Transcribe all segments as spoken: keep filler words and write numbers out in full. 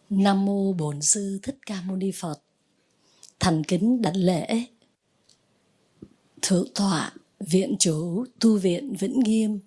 Nam mô Bổn Sư Thích Ca Mâu Ni Phật. Thành kính đảnh lễ Thượng tọa Viện chủ Tu viện Vĩnh Nghiêm.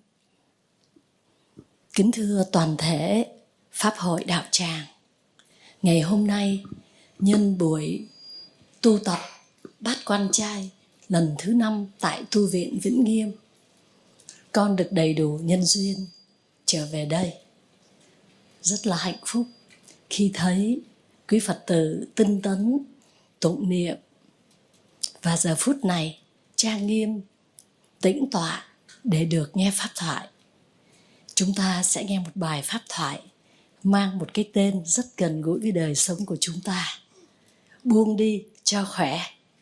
Kính thưa toàn thể Pháp hội đạo tràng, ngày hôm nay nhân buổi tu tập Bát Quan Trai lần thứ năm tại Tu viện Vĩnh Nghiêm, con được đầy đủ nhân duyên trở về đây. Rất là hạnh phúc khi thấy quý Phật tử tinh tấn tụng niệm, và giờ phút này trang nghiêm tĩnh tọa để được nghe pháp thoại. Chúng ta sẽ nghe một bài pháp thoại mang một cái tên rất gần gũi với đời sống của chúng ta: buông đi cho khỏe.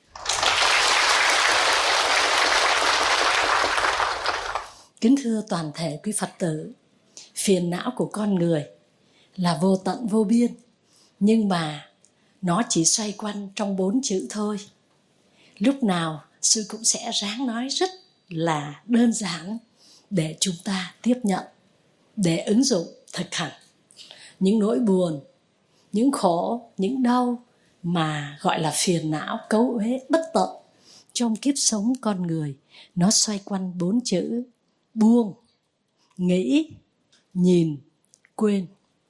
Kính thưa toàn thể quý Phật tử, phiền não của con người là vô tận vô biên, nhưng mà nó chỉ xoay quanh trong bốn chữ thôi. Lúc nào sư cũng sẽ ráng nói rất là đơn giản để chúng ta tiếp nhận, để ứng dụng thực hành. Những nỗi buồn, những khổ, những đau mà gọi là phiền não, cấu uế bất tận trong kiếp sống con người, nó xoay quanh bốn chữ: buông, nghĩ, nhìn, quên.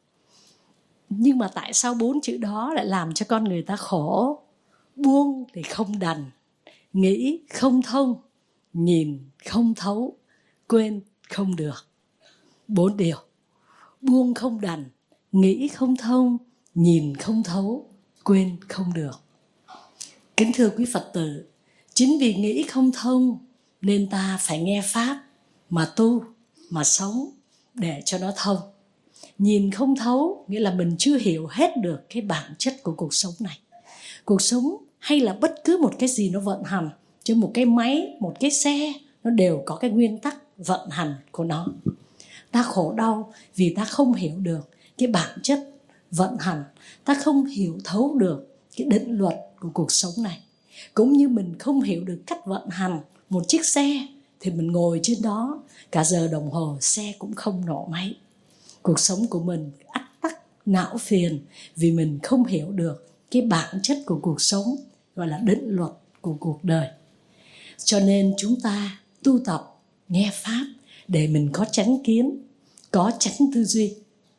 Nhưng mà tại sao bốn chữ đó lại làm cho con người ta khổ? Buông thì không đành, nghĩ không thông, nhìn không thấu, quên không được. Bốn điều: buông không đành, nghĩ không thông, nhìn không thấu, quên không được. Kính thưa quý Phật tử, chính vì nghĩ không thông nên ta phải nghe Pháp mà tu, mà sống để cho nó thông. Nhìn không thấu nghĩa là mình chưa hiểu hết được cái bản chất của cuộc sống này. Cuộc sống hay là bất cứ một cái gì nó vận hành, chứ một cái máy, một cái xe, nó đều có cái nguyên tắc vận hành của nó. Ta khổ đau vì ta không hiểu được cái bản chất vận hành, ta không hiểu thấu được cái định luật của cuộc sống này. Cũng như mình không hiểu được cách vận hành một chiếc xe thì mình ngồi trên đó cả giờ đồng hồ xe cũng không nổ máy. Cuộc sống của mình ắt tắc não phiền vì mình không hiểu được cái bản chất của cuộc sống, gọi là định luật của cuộc đời. Cho nên chúng ta tu tập nghe Pháp để mình có chánh kiến, có chánh tư duy.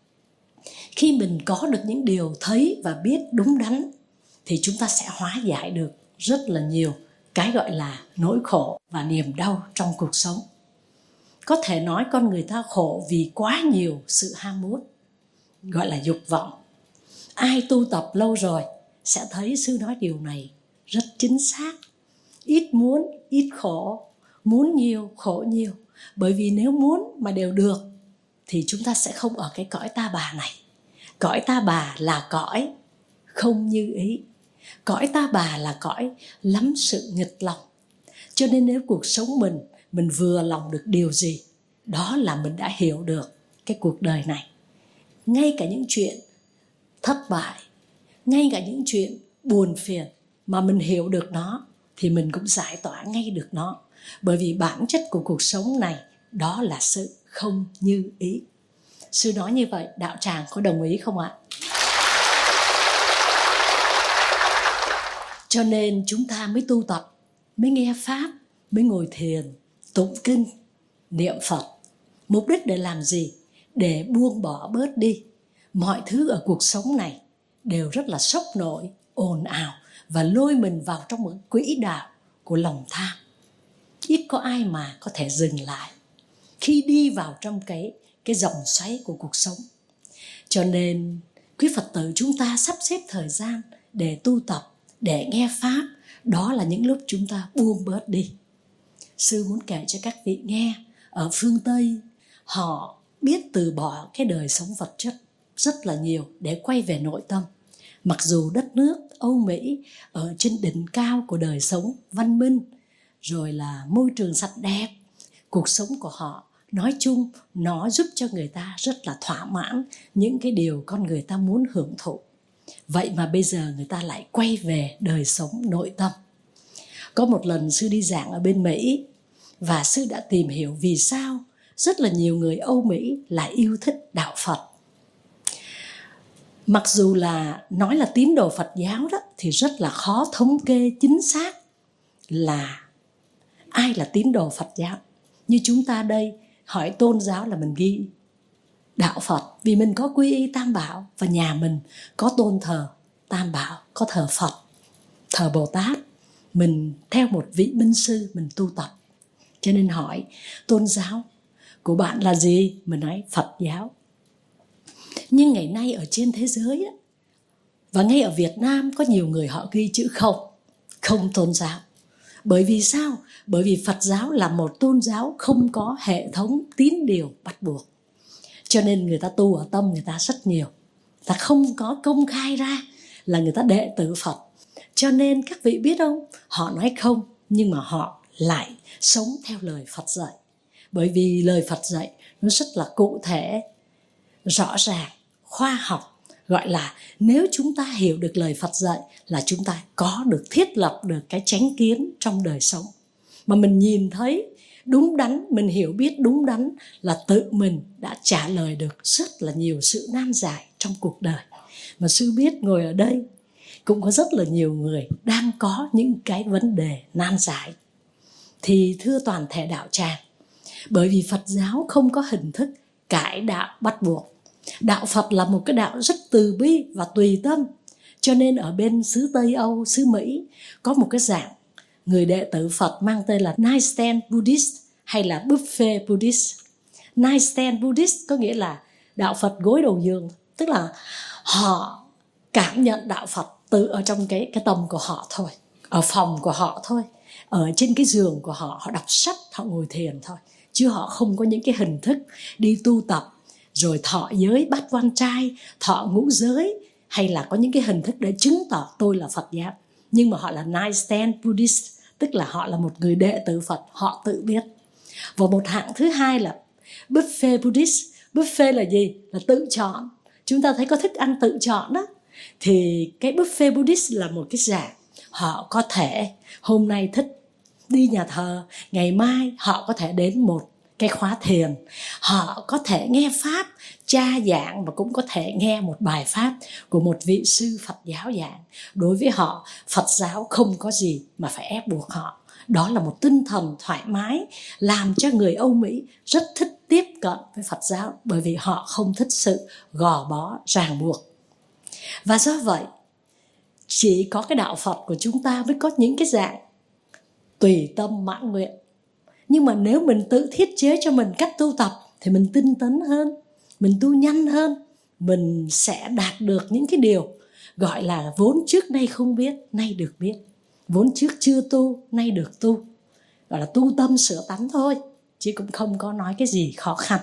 Khi mình có được những điều thấy và biết đúng đắn thì chúng ta sẽ hóa giải được rất là nhiều cái gọi là nỗi khổ và niềm đau trong cuộc sống. Có thể nói con người ta khổ vì quá nhiều sự ham muốn, gọi là dục vọng. Ai tu tập lâu rồi sẽ thấy sư nói điều này rất chính xác. Ít muốn, ít khổ. Muốn nhiều, khổ nhiều. Bởi vì nếu muốn mà đều được thì chúng ta sẽ không ở cái cõi ta bà này. Cõi ta bà là cõi không như ý. Cõi ta bà là cõi lắm sự nghịch lòng. Cho nên nếu cuộc sống mình, mình vừa lòng được điều gì, đó là mình đã hiểu được cái cuộc đời này. Ngay cả những chuyện thất bại, ngay cả những chuyện buồn phiền mà mình hiểu được nó thì mình cũng giải tỏa ngay được nó. Bởi vì bản chất của cuộc sống này đó là sự không như ý. Sư nói như vậy, đạo tràng có đồng ý không ạ? Cho nên chúng ta mới tu tập, mới nghe Pháp, mới ngồi thiền, tụng kinh, niệm Phật. Mục đích để làm gì? Để buông bỏ bớt đi. Mọi thứ ở cuộc sống này đều rất là sốc nổi, ồn ào và lôi mình vào trong một quỹ đạo của lòng tham. Ít có ai mà có thể dừng lại khi đi vào trong cái, cái dòng xoáy của cuộc sống. Cho nên quý Phật tử chúng ta sắp xếp thời gian để tu tập, để nghe Pháp. Đó là những lúc chúng ta buông bớt đi. Sư muốn kể cho các vị nghe, ở phương Tây họ biết từ bỏ cái đời sống vật chất rất là nhiều để quay về nội tâm. Mặc dù đất nước Âu Mỹ ở trên đỉnh cao của đời sống văn minh, rồi là môi trường sạch đẹp, cuộc sống của họ nói chung nó giúp cho người ta rất là thỏa mãn những cái điều con người ta muốn hưởng thụ. Vậy mà bây giờ người ta lại quay về đời sống nội tâm. Có một lần sư đi giảng ở bên Mỹ và sư đã tìm hiểu vì sao rất là nhiều người Âu Mỹ lại yêu thích đạo Phật. Mặc dù là nói là tín đồ Phật giáo đó, thì rất là khó thống kê chính xác là ai là tín đồ Phật giáo. Như chúng ta đây hỏi tôn giáo là mình ghi đạo Phật, vì mình có quy y Tam Bảo, và nhà mình có tôn thờ Tam Bảo, có thờ Phật, thờ Bồ Tát. Mình theo một vị minh sư mình tu tập. Cho nên hỏi tôn giáo của bạn là gì? Mình nói Phật giáo. Nhưng ngày nay ở trên thế giới á, và ngay ở Việt Nam có nhiều người họ ghi chữ không, không tôn giáo. Bởi vì sao? Bởi vì Phật giáo là một tôn giáo không có hệ thống tín điều bắt buộc. Cho nên người ta tu ở tâm người ta rất nhiều. Ta không có công khai ra là người ta đệ tử Phật. Cho nên các vị biết không, họ nói không, nhưng mà họ lại sống theo lời Phật dạy. Bởi vì lời Phật dạy nó rất là cụ thể, rõ ràng, khoa học. Gọi là nếu chúng ta hiểu được lời Phật dạy là chúng ta có được thiết lập được cái chánh kiến trong đời sống. Mà mình nhìn thấy đúng đắn, mình hiểu biết đúng đắn là tự mình đã trả lời được rất là nhiều sự nan giải trong cuộc đời. Mà sư biết ngồi ở đây cũng có rất là nhiều người đang có những cái vấn đề nan giải. Thì thưa toàn thể đạo tràng, bởi vì Phật giáo không có hình thức cải đạo bắt buộc. Đạo Phật là một cái đạo rất từ bi và tùy tâm. Cho nên ở bên xứ Tây Âu, xứ Mỹ có một cái dạng người đệ tử Phật mang tên là Nightstand Buddhist hay là Buffet Buddhist. Nightstand Buddhist có nghĩa là đạo Phật gối đầu giường. Tức là họ cảm nhận đạo Phật tự ở trong cái, cái tâm của họ thôi, ở phòng của họ thôi, ở trên cái giường của họ, họ đọc sách, họ ngồi thiền thôi. Chứ họ không có những cái hình thức đi tu tập, rồi thọ giới bát quan trai, thọ ngũ giới, hay là có những cái hình thức để chứng tỏ tôi là Phật giáo. Nhưng mà họ là Nightstand Buddhist, tức là họ là một người đệ tử Phật, họ tự biết. Và một hạng thứ hai là Buffet Buddhist. Buffet là gì? Là tự chọn. Chúng ta thấy có thức ăn tự chọn đó. Thì cái Buffet Buddhist là một cái dạng họ có thể hôm nay thích đi nhà thờ, ngày mai họ có thể đến một cái khóa thiền, họ có thể nghe pháp cha giảng và cũng có thể nghe một bài pháp của một vị sư Phật giáo giảng. Đối với họ, Phật giáo không có gì mà phải ép buộc họ. Đó là một tinh thần thoải mái làm cho người Âu Mỹ rất thích tiếp cận với Phật giáo, bởi vì họ không thích sự gò bó ràng buộc. Và do vậy, chỉ có cái đạo Phật của chúng ta mới có những cái dạng tùy tâm mãn nguyện. Nhưng mà nếu mình tự thiết chế cho mình cách tu tập thì mình tinh tấn hơn, mình tu nhanh hơn, mình sẽ đạt được những cái điều gọi là vốn trước nay không biết, nay được biết. Vốn trước chưa tu, nay được tu. Gọi là tu tâm sửa tánh thôi, chứ cũng không có nói cái gì khó khăn.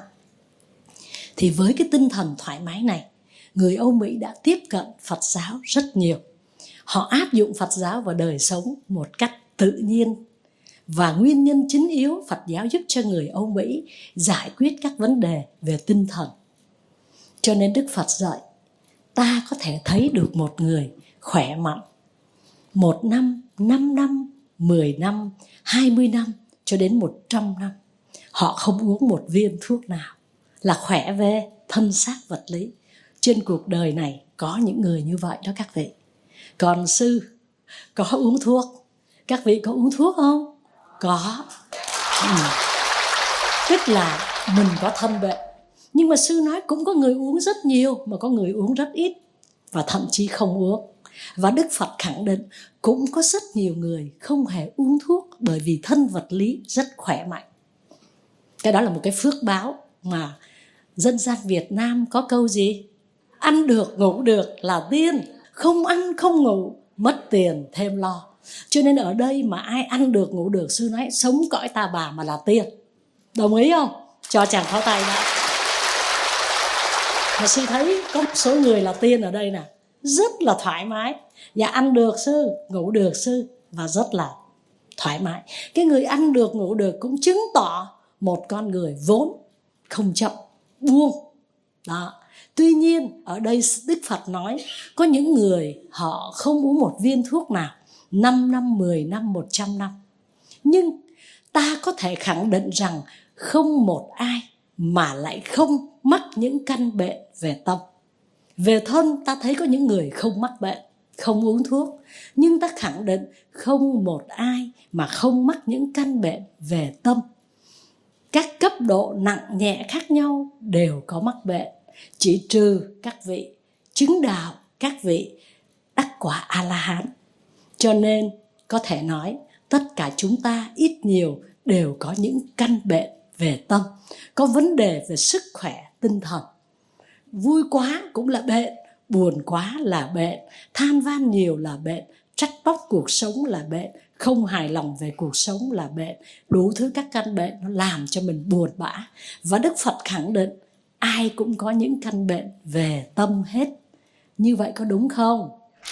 Thì với cái tinh thần thoải mái này, người Âu Mỹ đã tiếp cận Phật giáo rất nhiều. Họ áp dụng Phật giáo vào đời sống một cách tự nhiên. Và nguyên nhân chính yếu Phật giáo giúp cho người Âu Mỹ giải quyết các vấn đề về tinh thần. Cho nên Đức Phật dạy, ta có thể thấy được một người khỏe mạnh một năm, năm năm, mười năm, hai mươi năm cho đến một trăm năm. Họ không uống một viên thuốc nào, là khỏe về thân xác vật lý. Trên cuộc đời này có những người như vậy đó các vị. Còn sư có uống thuốc. Các vị có uống thuốc không? Có. Ừ. Tức là mình có thân bệnh. Nhưng mà sư nói cũng có người uống rất nhiều, mà có người uống rất ít, và thậm chí không uống. Và Đức Phật khẳng định cũng có rất nhiều người không hề uống thuốc, bởi vì thân vật lý rất khỏe mạnh. Cái đó là một cái phước báo mà dân gian Việt Nam có câu gì? Ăn được ngủ được là tiên, không ăn không ngủ mất tiền thêm lo. Cho nên ở đây mà ai ăn được ngủ được, sư nói sống cõi ta bà mà là tiên. Đồng ý không? Cho chàng pháo tay đã. Mà sư thấy có một số người là tiên ở đây nè, rất là thoải mái. Và ăn được sư, ngủ được sư, và rất là thoải mái. Cái người ăn được ngủ được cũng chứng tỏ một con người vốn không chậm buông. Đó. Tuy nhiên ở đây Đức Phật nói có những người họ không uống một viên thuốc nào, năm năm, mười năm, một trăm năm. Nhưng ta có thể khẳng định rằng không một ai mà lại không mắc những căn bệnh về tâm. Về thân ta thấy có những người không mắc bệnh, không uống thuốc, nhưng ta khẳng định không một ai mà không mắc những căn bệnh về tâm. Các cấp độ nặng nhẹ khác nhau đều có mắc bệnh, chỉ trừ các vị chứng đạo, các vị đắc quả A-la-hán. Cho nên có thể nói tất cả chúng ta ít nhiều đều có những căn bệnh về tâm, có vấn đề về sức khỏe tinh thần. Vui quá cũng là bệnh, buồn quá là bệnh, than van nhiều là bệnh, trách móc cuộc sống là bệnh, không hài lòng về cuộc sống là bệnh. Đủ thứ các căn bệnh nó làm cho mình buồn bã. Và Đức Phật khẳng định ai cũng có những căn bệnh về tâm hết. Như vậy có đúng không?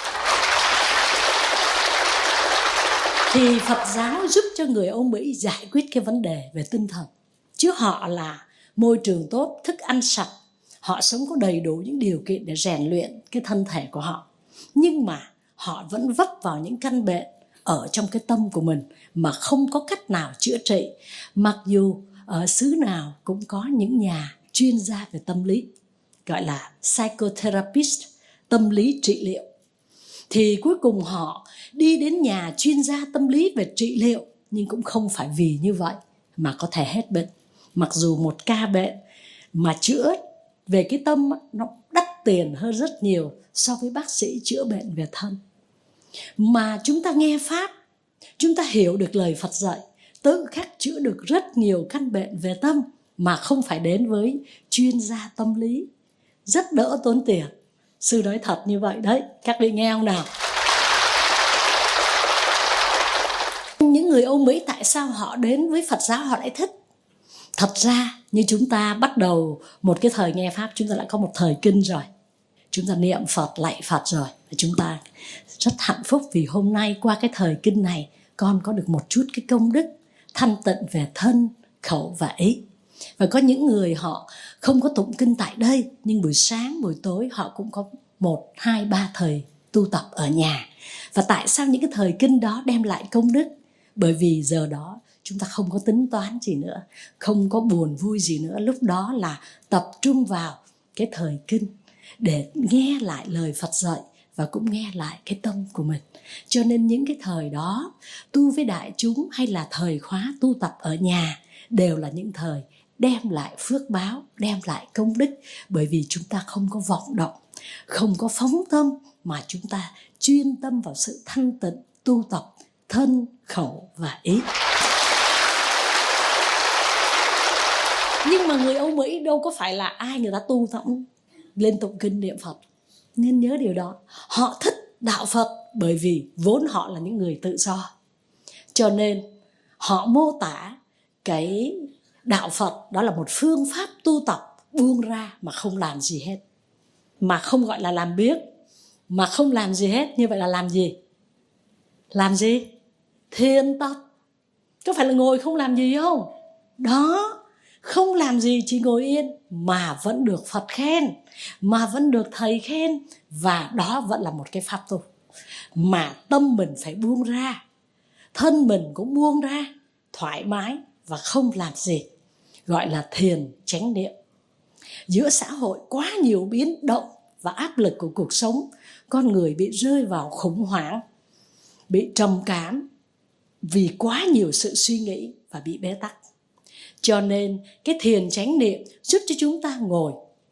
Thì Phật giáo giúp cho người Âu Mỹ giải quyết cái vấn đề về tinh thần. Chứ họ là môi trường tốt, thức ăn sạch, họ sống có đầy đủ những điều kiện để rèn luyện cái thân thể của họ. Nhưng mà họ vẫn vấp vào những căn bệnh ở trong cái tâm của mình mà không có cách nào chữa trị. Mặc dù ở xứ nào cũng có những nhà chuyên gia về tâm lý, gọi là psychotherapist, tâm lý trị liệu. Thì cuối cùng họ đi đến nhà chuyên gia tâm lý về trị liệu, nhưng cũng không phải vì như vậy mà có thể hết bệnh. Mặc dù một ca bệnh mà chữa về cái tâm nó đắt tiền hơn rất nhiều so với bác sĩ chữa bệnh về thân. Mà chúng ta nghe Pháp, chúng ta hiểu được lời Phật dạy, tự khắc chữa được rất nhiều căn bệnh về tâm mà không phải đến với chuyên gia tâm lý. Rất đỡ tốn tiền. Sư nói thật như vậy đấy, các vị nghe không nào? Những người Âu Mỹ tại sao họ đến với Phật giáo họ lại thích? Thật ra như chúng ta bắt đầu một cái thời nghe Pháp, chúng ta đã có một thời kinh rồi. Chúng ta niệm Phật, lạy Phật rồi. Chúng ta rất hạnh phúc vì hôm nay qua cái thời kinh này con có được một chút cái công đức thanh tịnh về thân, khẩu và ý. Và có những người họ không có tụng kinh tại đây, nhưng buổi sáng, buổi tối họ cũng có một, hai, ba thời tu tập ở nhà. Và tại sao những cái thời kinh đó đem lại công đức? Bởi vì giờ đó chúng ta không có tính toán gì nữa, không có buồn vui gì nữa. Lúc đó là tập trung vào cái thời kinh để nghe lại lời Phật dạy và cũng nghe lại cái tâm của mình. Cho nên những cái thời đó tu với đại chúng hay là thời khóa tu tập ở nhà đều là những thời đem lại phước báo, đem lại công đức. Bởi vì chúng ta không có vọng động, không có phóng tâm, mà chúng ta chuyên tâm vào sự thanh tịnh tu tập thân, khẩu và ý. Nhưng mà người Âu Mỹ đâu có phải là ai người ta tu tụng lên tụng kinh niệm Phật. Nên nhớ điều đó. Họ thích đạo Phật bởi vì vốn họ là những người tự do. Cho nên họ mô tả cái đạo Phật đó là một phương pháp tu tập buông ra mà không làm gì hết. Mà không gọi là làm biếng, mà không làm gì hết. Như vậy là làm gì? Làm gì? Thiền tập. Có phải là ngồi không làm gì không? Đó, không làm gì, chỉ ngồi yên mà vẫn được Phật khen, mà vẫn được thầy khen. Và đó vẫn là một cái pháp tu. Mà tâm mình phải buông ra, thân mình cũng buông ra, thoải mái và không làm gì. Gọi là thiền chánh niệm. Giữa xã hội quá nhiều biến động và áp lực của cuộc sống, con người bị rơi vào khủng hoảng, bị trầm cảm vì quá nhiều sự suy nghĩ và bị bế tắc. Cho nên cái thiền chánh niệm giúp cho chúng ta ngồi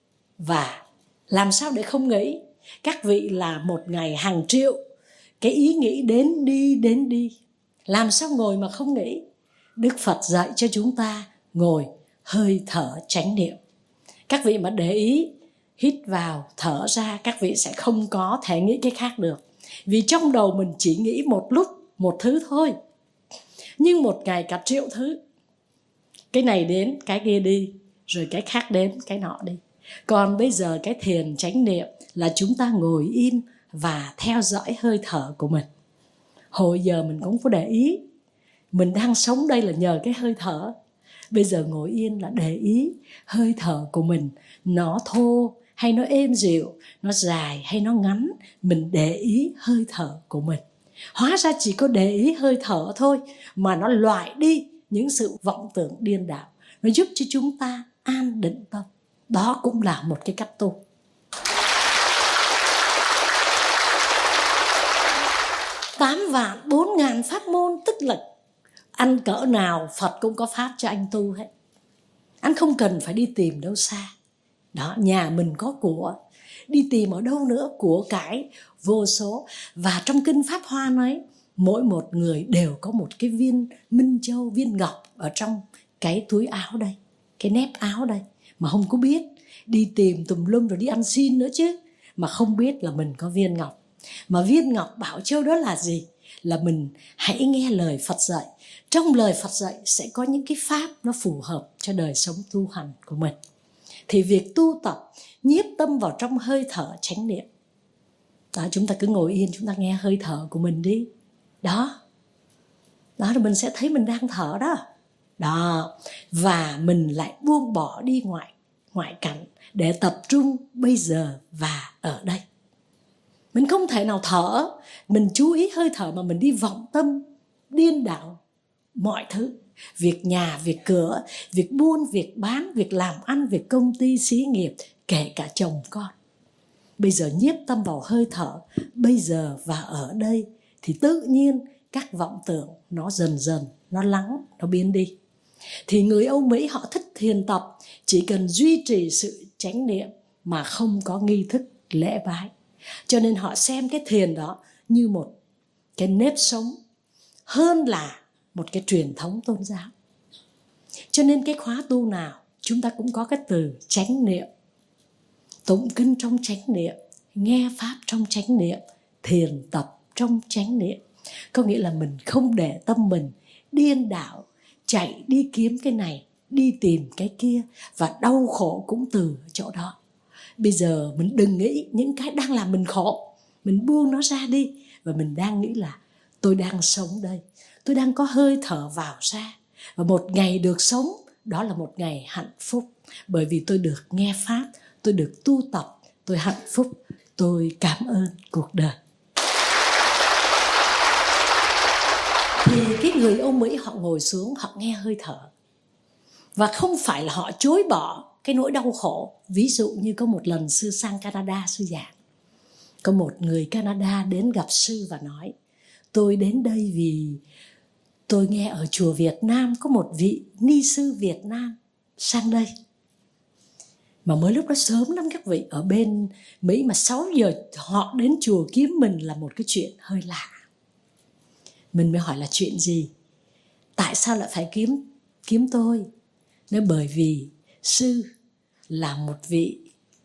và làm sao để không nghĩ. Các vị là một ngày hàng triệu cái ý nghĩ đến đi đến đi. Làm sao ngồi mà không nghĩ? Đức Phật dạy cho chúng ta ngồi hơi thở chánh niệm. Các vị mà để ý hít vào thở ra, các vị sẽ không có thể nghĩ cái khác được. Vì trong đầu mình chỉ nghĩ một lúc một thứ thôi, nhưng một ngày cả triệu thứ. Cái này đến, cái kia đi, rồi cái khác đến, cái nọ đi. Còn bây giờ cái thiền chánh niệm là chúng ta ngồi im và theo dõi hơi thở của mình. Hồi giờ mình cũng có để ý, mình đang sống đây là nhờ cái hơi thở. Bây giờ ngồi yên là để ý hơi thở của mình, nó thô hay nó êm dịu, nó dài hay nó ngắn. Mình để ý hơi thở của mình. Hóa ra chỉ có để ý hơi thở thôi mà nó loại đi những sự vọng tưởng điên đảo. Nó giúp cho chúng ta an định tâm. Đó cũng là một cái cách tu. tám vạn, bốn ngàn pháp môn, tức là ăn cỡ nào Phật cũng có pháp cho anh tu hết. Anh không cần phải đi tìm đâu xa. Đó, nhà mình có của, đi tìm ở đâu nữa, của cải vô số. Và trong kinh Pháp Hoa nói, mỗi một người đều có một cái viên minh châu, viên ngọc ở trong cái túi áo đây, cái nép áo đây, mà không có biết. Đi tìm tùm lum rồi đi ăn xin nữa chứ, mà không biết là mình có viên ngọc. Mà viên ngọc bảo châu đó là gì? Là mình hãy nghe lời Phật dạy. Trong lời Phật dạy sẽ có những cái pháp nó phù hợp cho đời sống tu hành của mình. Thì việc tu tập nhiếp tâm vào trong hơi thở chánh niệm. Đó, chúng ta cứ ngồi yên, chúng ta nghe hơi thở của mình đi. Đó, đó rồi mình sẽ thấy mình đang thở đó. Đó, và mình lại buông bỏ đi ngoại, ngoại cảnh để tập trung bây giờ và ở đây. Mình không thể nào thở, mình chú ý hơi thở mà mình đi vọng tâm, điên đảo mọi thứ. Việc nhà, việc cửa, việc buôn, việc bán, việc làm ăn, việc công ty, xí nghiệp, kể cả chồng con. Bây giờ nhiếp tâm vào hơi thở, bây giờ và ở đây, thì tự nhiên các vọng tưởng nó dần dần, nó lắng, nó biến đi. Thì người Âu Mỹ họ thích thiền tập, chỉ cần duy trì sự chánh niệm mà không có nghi thức lễ bái. Cho nên họ xem cái thiền đó như một cái nếp sống hơn là một cái truyền thống tôn giáo. Cho nên cái khóa tu nào chúng ta cũng có cái từ chánh niệm. Tụng kinh trong chánh niệm, nghe pháp trong chánh niệm, thiền tập trong chánh niệm. Có nghĩa là mình không để tâm mình điên đảo, chạy đi kiếm cái này, đi tìm cái kia, và đau khổ cũng từ chỗ đó. Bây giờ mình đừng nghĩ những cái đang làm mình khổ, mình buông nó ra đi. Và mình đang nghĩ là tôi đang sống đây, tôi đang có hơi thở vào ra. Và một ngày được sống, đó là một ngày hạnh phúc. Bởi vì tôi được nghe pháp, tôi được tu tập, tôi hạnh phúc, tôi cảm ơn cuộc đời. Thì cái người Âu Mỹ họ ngồi xuống, họ nghe hơi thở. Và không phải là họ chối bỏ cái nỗi đau khổ. Ví dụ như có một lần sư sang Canada sư giảng. Có một người Canada đến gặp sư và nói, tôi đến đây vì tôi nghe ở chùa Việt Nam có một vị ni sư Việt Nam sang đây. Mà mới lúc đó sớm lắm các vị, ở bên Mỹ mà sáu giờ họ đến chùa kiếm mình là một cái chuyện hơi lạ. Mình mới hỏi là chuyện gì? Tại sao lại phải kiếm kiếm tôi? Nói bởi vì sư là một vị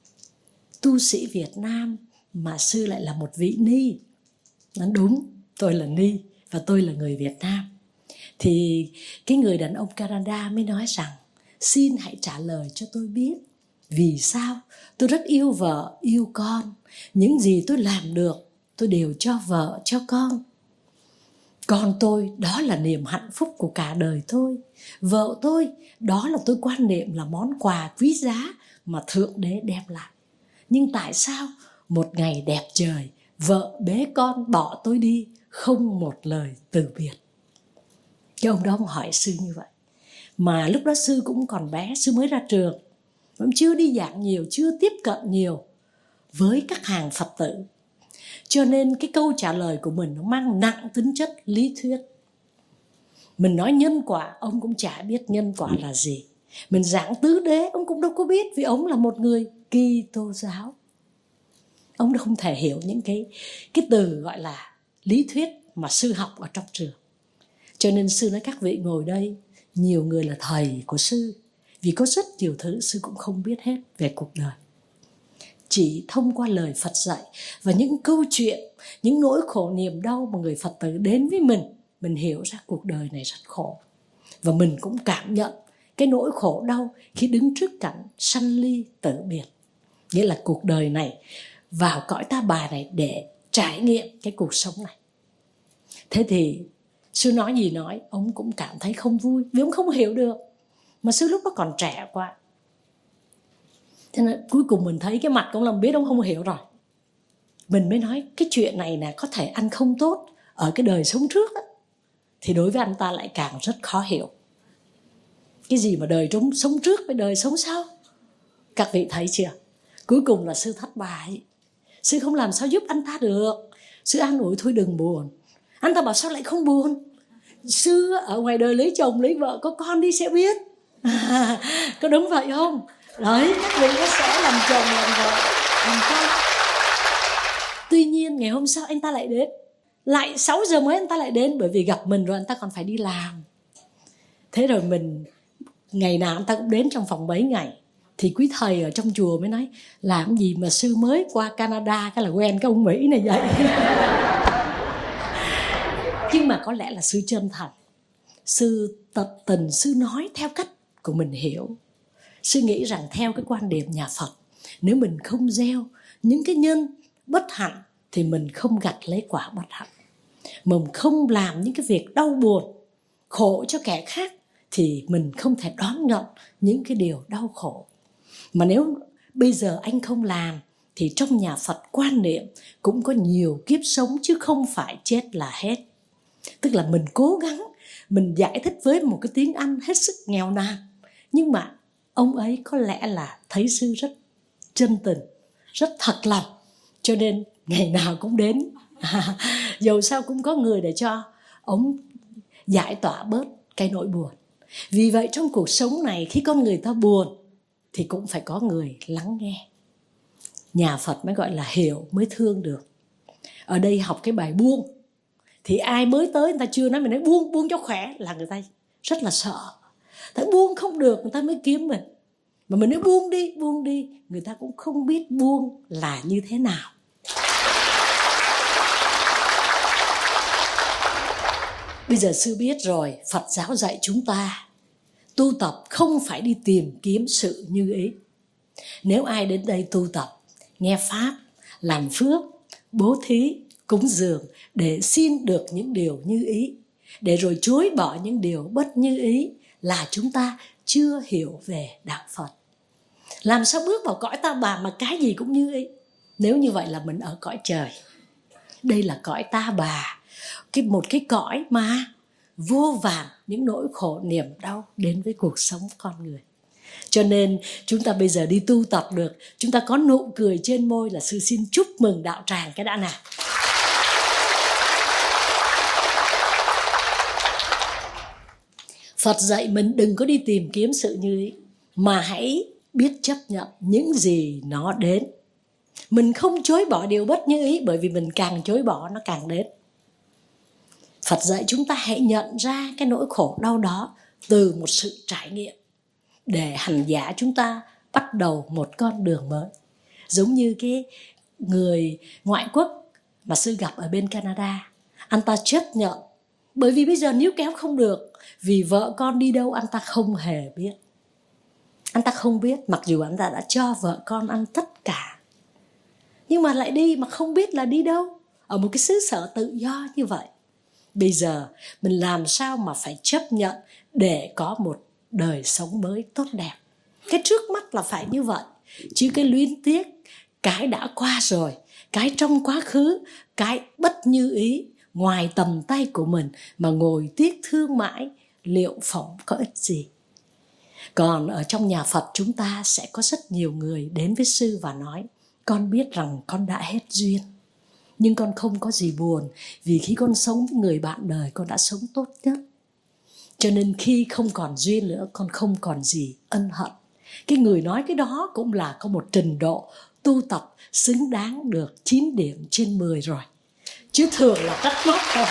tu sĩ Việt Nam mà sư lại là một vị ni. Nói đúng, tôi là ni và tôi là người Việt Nam. Thì cái người đàn ông Canada mới nói rằng, xin hãy trả lời cho tôi biết vì sao tôi rất yêu vợ, yêu con. Những gì tôi làm được tôi đều cho vợ, cho con. Con tôi, đó là niềm hạnh phúc của cả đời tôi. Vợ tôi, đó là tôi quan niệm là món quà quý giá mà Thượng Đế đem lại. Nhưng tại sao một ngày đẹp trời, vợ bế con bỏ tôi đi, không một lời từ biệt? Cái ông đó ông hỏi sư như vậy. Mà lúc đó sư cũng còn bé, sư mới ra trường, cũng chưa đi giảng nhiều, chưa tiếp cận nhiều với các hàng Phật tử. Cho nên cái câu trả lời của mình nó mang nặng tính chất lý thuyết. Mình nói nhân quả, ông cũng chả biết nhân quả là gì. Mình giảng tứ đế, ông cũng đâu có biết, vì ông là một người Kitô giáo. Ông không thể hiểu những cái, cái từ gọi là lý thuyết mà sư học ở trong trường. Cho nên sư nói các vị ngồi đây, nhiều người là thầy của sư, vì có rất nhiều thứ sư cũng không biết hết về cuộc đời. Chỉ thông qua lời Phật dạy và những câu chuyện, những nỗi khổ niềm đau mà người Phật tử đến với mình, mình hiểu ra cuộc đời này rất khổ. Và mình cũng cảm nhận cái nỗi khổ đau khi đứng trước cảnh sanh ly tử biệt. Nghĩa là cuộc đời này, vào cõi ta bà này để trải nghiệm cái cuộc sống này. Thế thì sư nói gì nói, ông cũng cảm thấy không vui, vì ông không hiểu được. Mà sư lúc đó còn trẻ quá. Thế nên cuối cùng mình thấy cái mặt ông làm biết ông không hiểu rồi. Mình mới nói cái chuyện này nè, có thể anh không tốt ở cái đời sống trước á, thì đối với anh ta lại càng rất khó hiểu. Cái gì mà đời sống trước với đời sống sau? Các vị thấy chưa? Cuối cùng là sư thất bại. Sư không làm sao giúp anh ta được. Sư an ủi thôi đừng buồn. Anh ta bảo sao lại không buồn? Sư ở ngoài đời lấy chồng lấy vợ có con đi sẽ biết. À, có đúng vậy không? Đấy, các vị nó sẽ làm chồng làm vợ làm con. Tuy nhiên ngày hôm sau anh ta lại đến, lại sáu giờ mới anh ta lại đến, bởi vì gặp mình rồi anh ta còn phải đi làm. Thế rồi mình ngày nào anh ta cũng đến trong phòng mấy ngày. Thì quý thầy ở trong chùa mới nói, làm gì mà sư mới qua Canada cái là quen cái ông Mỹ này vậy. Nhưng mà có lẽ là sư chân thật, sư tận tình, sư nói theo cách của mình hiểu. Sư nghĩ rằng theo cái quan điểm nhà Phật, nếu mình không gieo những cái nhân bất hạnh thì mình không gặt lấy quả bất hạnh. Mình không làm những cái việc đau buồn, khổ cho kẻ khác thì mình không thể đón nhận những cái điều đau khổ. Mà nếu bây giờ anh không làm thì trong nhà Phật quan niệm cũng có nhiều kiếp sống chứ không phải chết là hết. Tức là mình cố gắng, mình giải thích với một cái tiếng Anh hết sức nghèo nàn, nhưng mà ông ấy có lẽ là thấy sư rất chân tình, rất thật lòng, cho nên ngày nào cũng đến. À, dầu sao cũng có người để cho ông giải tỏa bớt cái nỗi buồn. Vì vậy trong cuộc sống này khi con người ta buồn thì cũng phải có người lắng nghe. Nhà Phật mới gọi là hiểu mới thương được. Ở đây học cái bài buông, thì ai mới tới người ta chưa nói, mình nói buông, buông cho khỏe là người ta rất là sợ. Tại buông không được người ta mới kiếm mình. Mà mình nói buông đi, buông đi, người ta cũng không biết buông là như thế nào. Bây giờ sư biết rồi, Phật giáo dạy chúng ta tu tập không phải đi tìm kiếm sự như ý. Nếu ai đến đây tu tập, nghe Pháp, làm phước, bố thí, cúng dường để xin được những điều như ý, để rồi chối bỏ những điều bất như ý, là chúng ta chưa hiểu về đạo Phật. Làm sao bước vào cõi ta bà mà cái gì cũng như ý? Nếu như vậy là mình ở cõi trời. Đây là cõi ta bà, cái một cái cõi mà vô vàn những nỗi khổ niềm đau đến với cuộc sống con người. Cho nên chúng ta bây giờ đi tu tập được, chúng ta có nụ cười trên môi là sư xin chúc mừng đạo tràng cái đã nào. Phật dạy mình đừng có đi tìm kiếm sự như ý, mà hãy biết chấp nhận những gì nó đến. Mình không chối bỏ điều bất như ý, bởi vì mình càng chối bỏ nó càng đến. Phật dạy chúng ta hãy nhận ra cái nỗi khổ đau đó từ một sự trải nghiệm, để hành giả chúng ta bắt đầu một con đường mới. Giống như cái người ngoại quốc mà sư gặp ở bên Canada, anh ta chấp nhận, bởi vì bây giờ níu kéo không được, vì vợ con đi đâu anh ta không hề biết. Anh ta không biết, mặc dù anh ta đã cho vợ con ăn tất cả, nhưng mà lại đi mà không biết là đi đâu, ở một cái xứ sở tự do như vậy. Bây giờ mình làm sao mà phải chấp nhận để có một đời sống mới tốt đẹp. Cái trước mắt là phải như vậy, chứ cái luyến tiếc, cái đã qua rồi, cái trong quá khứ, cái bất như ý, ngoài tầm tay của mình mà ngồi tiếc thương mãi, liệu phỏng có ích gì. Còn ở trong nhà Phật chúng ta sẽ có rất nhiều người đến với sư và nói, con biết rằng con đã hết duyên, nhưng con không có gì buồn, vì khi con sống với người bạn đời con đã sống tốt nhất. Cho nên khi không còn duyên nữa, con không còn gì ân hận. Cái người nói cái đó cũng là có một trình độ tu tập xứng đáng được chín điểm trên mười rồi. Chứ thường là trách móc thôi.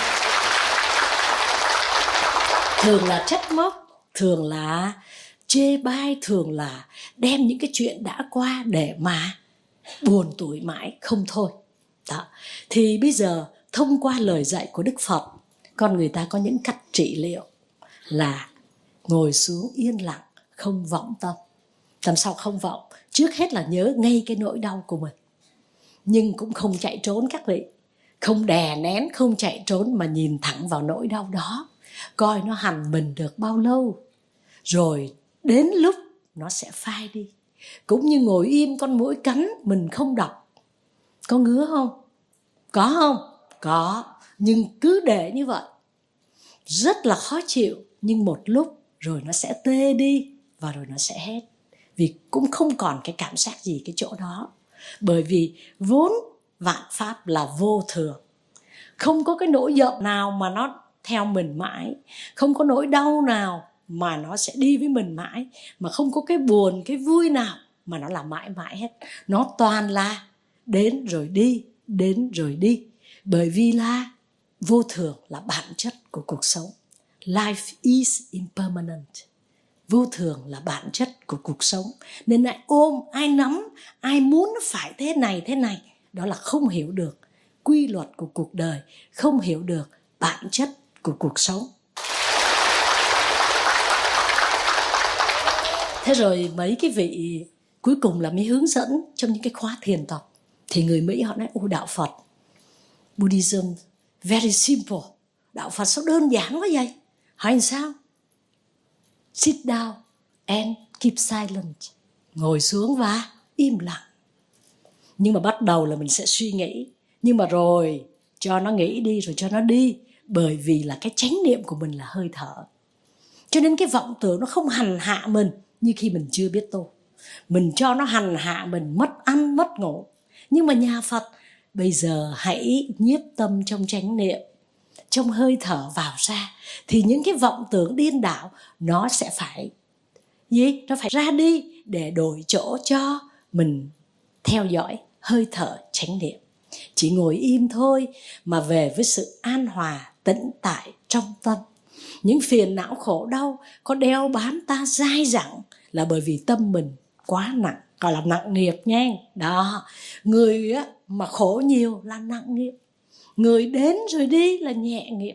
Thường là trách móc, thường là chê bai, thường là đem những cái chuyện đã qua để mà buồn tủi mãi không thôi. Đó. Thì bây giờ thông qua lời dạy của Đức Phật, con người ta có những cách trị liệu là ngồi xuống yên lặng, không vọng tâm. Làm sao không vọng? Trước hết là nhớ ngay cái nỗi đau của mình, nhưng cũng không chạy trốn các vị. Không đè nén, không chạy trốn, mà nhìn thẳng vào nỗi đau đó, coi nó hành mình được bao lâu, rồi đến lúc nó sẽ phai đi. Cũng như ngồi im con muỗi cắn mình không độc, có ngứa không? Có không? Có. Nhưng cứ để như vậy rất là khó chịu, nhưng một lúc rồi nó sẽ tê đi và rồi nó sẽ hết. Vì cũng không còn cái cảm giác gì cái chỗ đó. Bởi vì vốn vạn pháp là vô thường, Không có cái nỗi giận nào mà nó theo mình mãi, không có nỗi đau nào mà nó sẽ đi với mình mãi, mà không có cái buồn, cái vui nào mà nó là mãi mãi hết. Nó toàn là đến rồi đi, đến rồi đi. Bởi vì là vô thường là bản chất của cuộc sống. Life is impermanent. Vô thường là bản chất của cuộc sống. Nên ai ôm, ai nắm, ai muốn nó phải thế này thế này, đó là không hiểu được quy luật của cuộc đời, không hiểu được bản chất của cuộc sống. Thế rồi mấy cái vị cuối cùng là mới hướng dẫn trong những cái khóa thiền tập. Thì người Mỹ họ nói, ôi đạo Phật, Buddhism very simple. Đạo Phật sao đơn giản quá vậy? Hỏi làm sao? Sit down and keep silent. Ngồi xuống và im lặng. Nhưng mà bắt đầu là mình sẽ suy nghĩ. Nhưng mà rồi cho nó nghĩ đi, rồi cho nó đi. Bởi vì là cái chánh niệm của mình là hơi thở. Cho nên cái vọng tưởng nó không hành hạ mình như khi mình chưa biết tu. Mình cho nó hành hạ mình, mất ăn, mất ngủ. Nhưng mà nhà Phật, bây giờ hãy nhiếp tâm trong chánh niệm, trong hơi thở vào ra. Thì những cái vọng tưởng điên đảo nó sẽ phải gì? Nó phải ra đi để đổi chỗ cho mình theo dõi hơi thở chánh niệm. Chỉ ngồi im thôi mà về với sự an hòa, tĩnh tại trong tâm. Những phiền não khổ đau có đeo bám ta dai dẳng là bởi vì tâm mình quá nặng, gọi là nặng nghiệp nha. Đó, người á, mà khổ nhiều là nặng nghiệp. Người đến rồi đi là nhẹ nghiệp.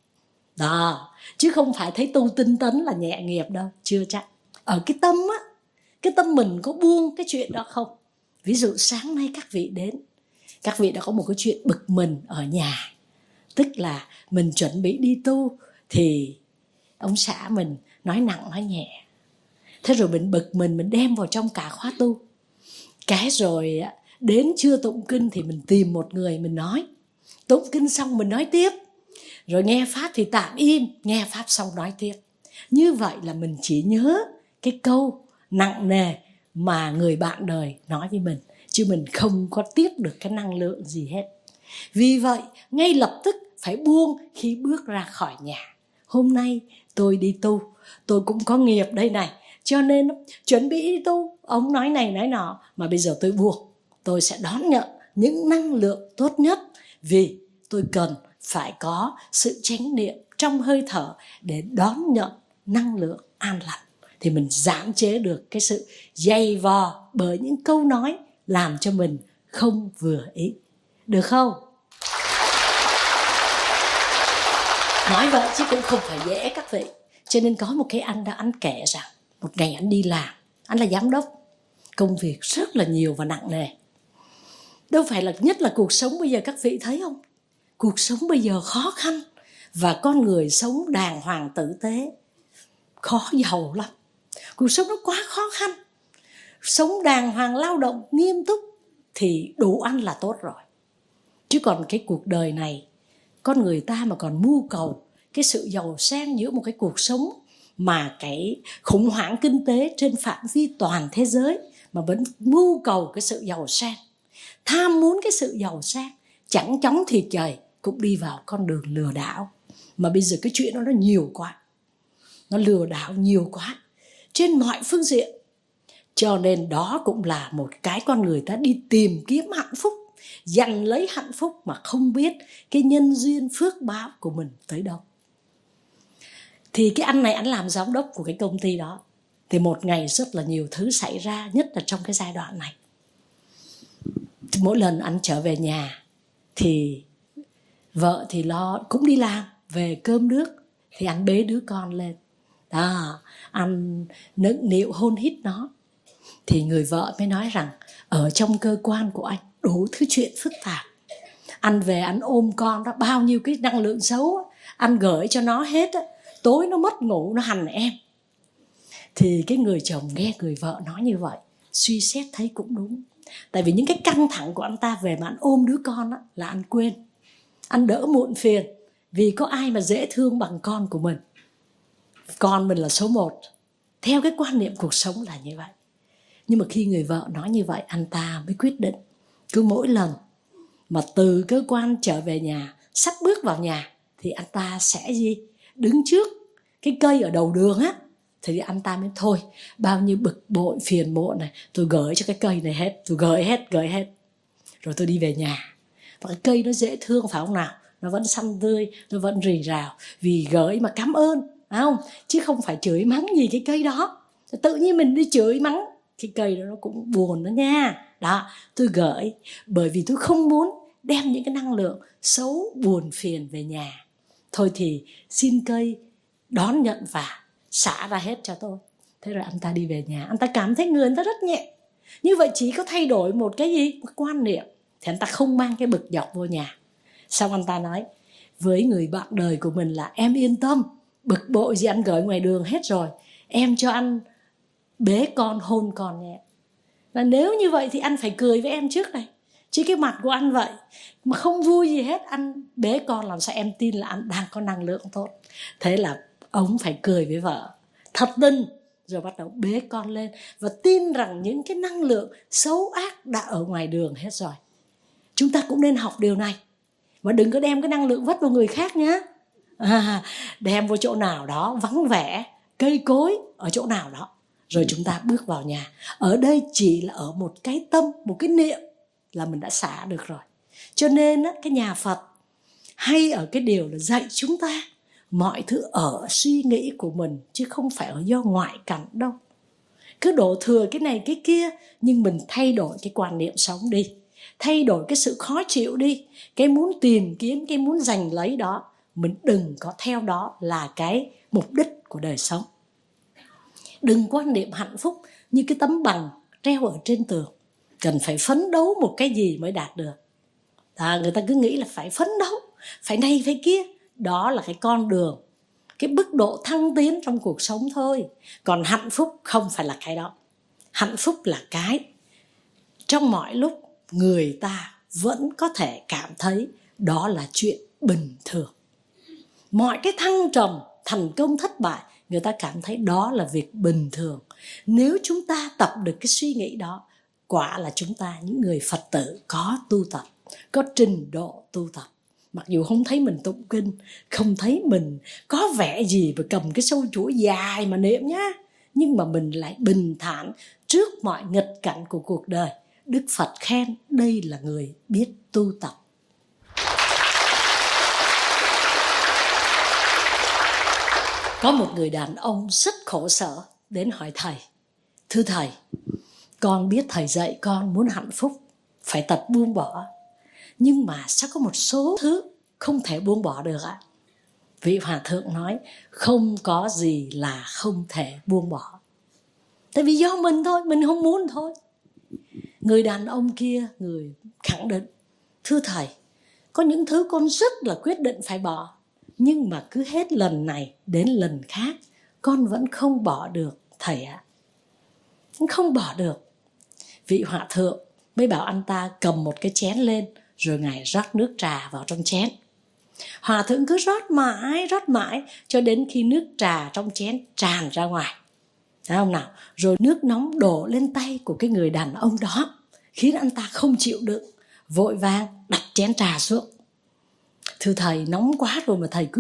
Đó, chứ không phải thấy tu tinh tấn là nhẹ nghiệp đâu, chưa chắc. Ở cái tâm á, cái tâm mình có buông cái chuyện đó không? Ví dụ sáng nay các vị đến, các vị đã có một cái chuyện bực mình ở nhà. Tức là mình chuẩn bị đi tu thì ông xã mình nói nặng nói nhẹ. Thế rồi mình bực mình, mình đem vào trong cả khóa tu. Cái rồi đến chưa tụng kinh thì mình tìm một người mình nói. Tụng kinh xong mình nói tiếp. Rồi nghe pháp thì tạm im, nghe pháp xong nói tiếp. Như vậy là mình chỉ nhớ cái câu nặng nề mà người bạn đời nói với mình, chứ mình không có tiếp được cái năng lượng gì hết. Vì vậy ngay lập tức phải buông khi bước ra khỏi nhà. Hôm nay tôi đi tu, tôi cũng có nghiệp đây này, cho nên chuẩn bị đi tu, ông nói này nói nọ, mà bây giờ tôi buông. Tôi sẽ đón nhận những năng lượng tốt nhất, vì tôi cần phải có sự chánh niệm trong hơi thở để đón nhận năng lượng an lành. Thì mình giảm chế được cái sự dày vò bởi những câu nói làm cho mình không vừa ý. Được không? Nói vậy chứ cũng không phải dễ các vị. Cho nên có một cái anh đã anh kể rằng một ngày anh đi làm, anh là giám đốc, công việc rất là nhiều và nặng nề. Đâu phải là, nhất là cuộc sống bây giờ các vị thấy không? Cuộc sống bây giờ khó khăn và con người sống đàng hoàng tử tế khó giàu lắm. Cuộc sống nó quá khó khăn. Sống đàng hoàng, lao động nghiêm túc thì đủ ăn là tốt rồi. Chứ còn cái cuộc đời này, con người ta mà còn mưu cầu cái sự giàu sang giữa một cái cuộc sống mà cái khủng hoảng kinh tế trên phạm vi toàn thế giới, mà vẫn mưu cầu cái sự giàu sang, tham muốn cái sự giàu sang, chẳng chóng thì trời cũng đi vào con đường lừa đảo. Mà bây giờ cái chuyện đó nó nhiều quá, nó lừa đảo nhiều quá trên mọi phương diện. Cho nên đó cũng là một cái con người ta đi tìm kiếm hạnh phúc, giành lấy hạnh phúc mà không biết cái nhân duyên phước báo của mình tới đâu. Thì cái anh này anh làm giám đốc của cái công ty đó. Thì một ngày rất là nhiều thứ xảy ra, nhất là trong cái giai đoạn này. Thì mỗi lần anh trở về nhà thì vợ thì lo cũng đi làm, về cơm nước thì anh bế đứa con lên. Đó, anh nựng nịu hôn hít nó. Thì người vợ mới nói rằng ở trong cơ quan của anh đủ thứ chuyện phức tạp. Anh về anh ôm con đó, bao nhiêu cái năng lượng xấu anh gửi cho nó hết á. Tối nó mất ngủ, nó hành em. Thì cái người chồng nghe người vợ nói như vậy, suy xét thấy cũng đúng. Tại vì những cái căng thẳng của anh ta về mà anh ôm đứa con á, là anh quên. Anh đỡ muộn phiền, vì có ai mà dễ thương bằng con của mình. Con mình là số một. Theo cái quan niệm cuộc sống là như vậy. Nhưng mà khi người vợ nói như vậy, anh ta mới quyết định cứ mỗi lần mà từ cơ quan trở về nhà, sắp bước vào nhà thì anh ta sẽ gì? Đứng trước cái cây ở đầu đường á. Thì anh ta mới thôi, bao nhiêu bực bội phiền muộn này tôi gửi cho cái cây này hết, tôi gửi hết, gửi hết. Rồi tôi đi về nhà. Và cái cây nó dễ thương phải không nào? Nó vẫn xanh tươi, nó vẫn rì rào. Vì gửi mà cảm ơn, phải không? Chứ không phải chửi mắng gì cái cây đó. Tự nhiên mình đi chửi mắng cái cây đó nó cũng buồn đó nha. Đó, tôi gửi bởi vì tôi không muốn đem những cái năng lượng xấu buồn phiền về nhà. Thôi thì xin cây đón nhận và xả ra hết cho tôi. Thế rồi anh ta đi về nhà, anh ta cảm thấy người anh ta rất nhẹ. Như vậy chỉ có thay đổi một cái gì? Một quan niệm. Thì anh ta không mang cái bực dọc vô nhà. Xong anh ta nói với người bạn đời của mình là em yên tâm, bực bội gì anh gửi ngoài đường hết rồi, em cho anh bế con hôn con nhé. Là nếu như vậy thì anh phải cười với em trước này. Chứ cái mặt của anh vậy mà không vui gì hết, anh bế con làm sao em tin là anh đang có năng lượng tốt. Thế là ông phải cười với vợ thật tình, rồi bắt đầu bế con lên và tin rằng những cái năng lượng xấu ác đã ở ngoài đường hết rồi. Chúng ta cũng nên học điều này. Và đừng có đem cái năng lượng vất vào người khác nhé. À, đem vô chỗ nào đó vắng vẻ, cây cối ở chỗ nào đó, rồi chúng ta bước vào nhà. Ở đây chỉ là ở một cái tâm, một cái niệm là mình đã xả được rồi. Cho nên cái nhà Phật hay ở cái điều là dạy chúng ta mọi thứ ở suy nghĩ của mình, chứ không phải ở do ngoại cảnh đâu. Cứ đổ thừa cái này cái kia, nhưng mình thay đổi cái quan niệm sống đi, thay đổi cái sự khó chịu đi, cái muốn tìm kiếm, cái muốn giành lấy đó, mình đừng có theo đó là cái mục đích của đời sống. Đừng quan niệm hạnh phúc như cái tấm bằng treo ở trên tường, cần phải phấn đấu một cái gì mới đạt được. À, người ta cứ nghĩ là phải phấn đấu, phải này phải kia. Đó là cái con đường, cái mức độ thăng tiến trong cuộc sống thôi. Còn hạnh phúc không phải là cái đó. Hạnh phúc là cái trong mọi lúc người ta vẫn có thể cảm thấy đó là chuyện bình thường. Mọi cái thăng trầm, thành công thất bại, người ta cảm thấy đó là việc bình thường. Nếu chúng ta tập được cái suy nghĩ đó, quả là chúng ta những người Phật tử có tu tập, có trình độ tu tập. Mặc dù không thấy mình tụng kinh, không thấy mình có vẻ gì mà cầm cái sâu chuỗi dài mà niệm nhá, nhưng mà mình lại bình thản trước mọi nghịch cảnh của cuộc đời. Đức Phật khen đây là người biết tu tập. Có một người đàn ông rất khổ sở đến hỏi thầy: thưa thầy, con biết thầy dạy con muốn hạnh phúc phải tập buông bỏ, nhưng mà sao có một số thứ không thể buông bỏ được ạ? Vị Hòa Thượng nói không có gì là không thể buông bỏ. Tại vì do mình thôi, mình không muốn thôi. Người đàn ông kia, người khẳng định: thưa thầy, có những thứ con rất là quyết định phải bỏ, nhưng mà cứ hết lần này đến lần khác con vẫn không bỏ được thầy ạ. À, không bỏ được. Vị Hòa Thượng mới bảo anh ta cầm một cái chén lên, rồi ngài rót nước trà vào trong chén. Hòa Thượng cứ rót mãi, rót mãi cho đến khi nước trà trong chén tràn ra ngoài. Thấy không nào? Rồi nước nóng đổ lên tay của cái người đàn ông đó, khiến anh ta không chịu đựng, vội vàng đặt chén trà xuống. Thưa thầy, nóng quá rồi mà thầy cứ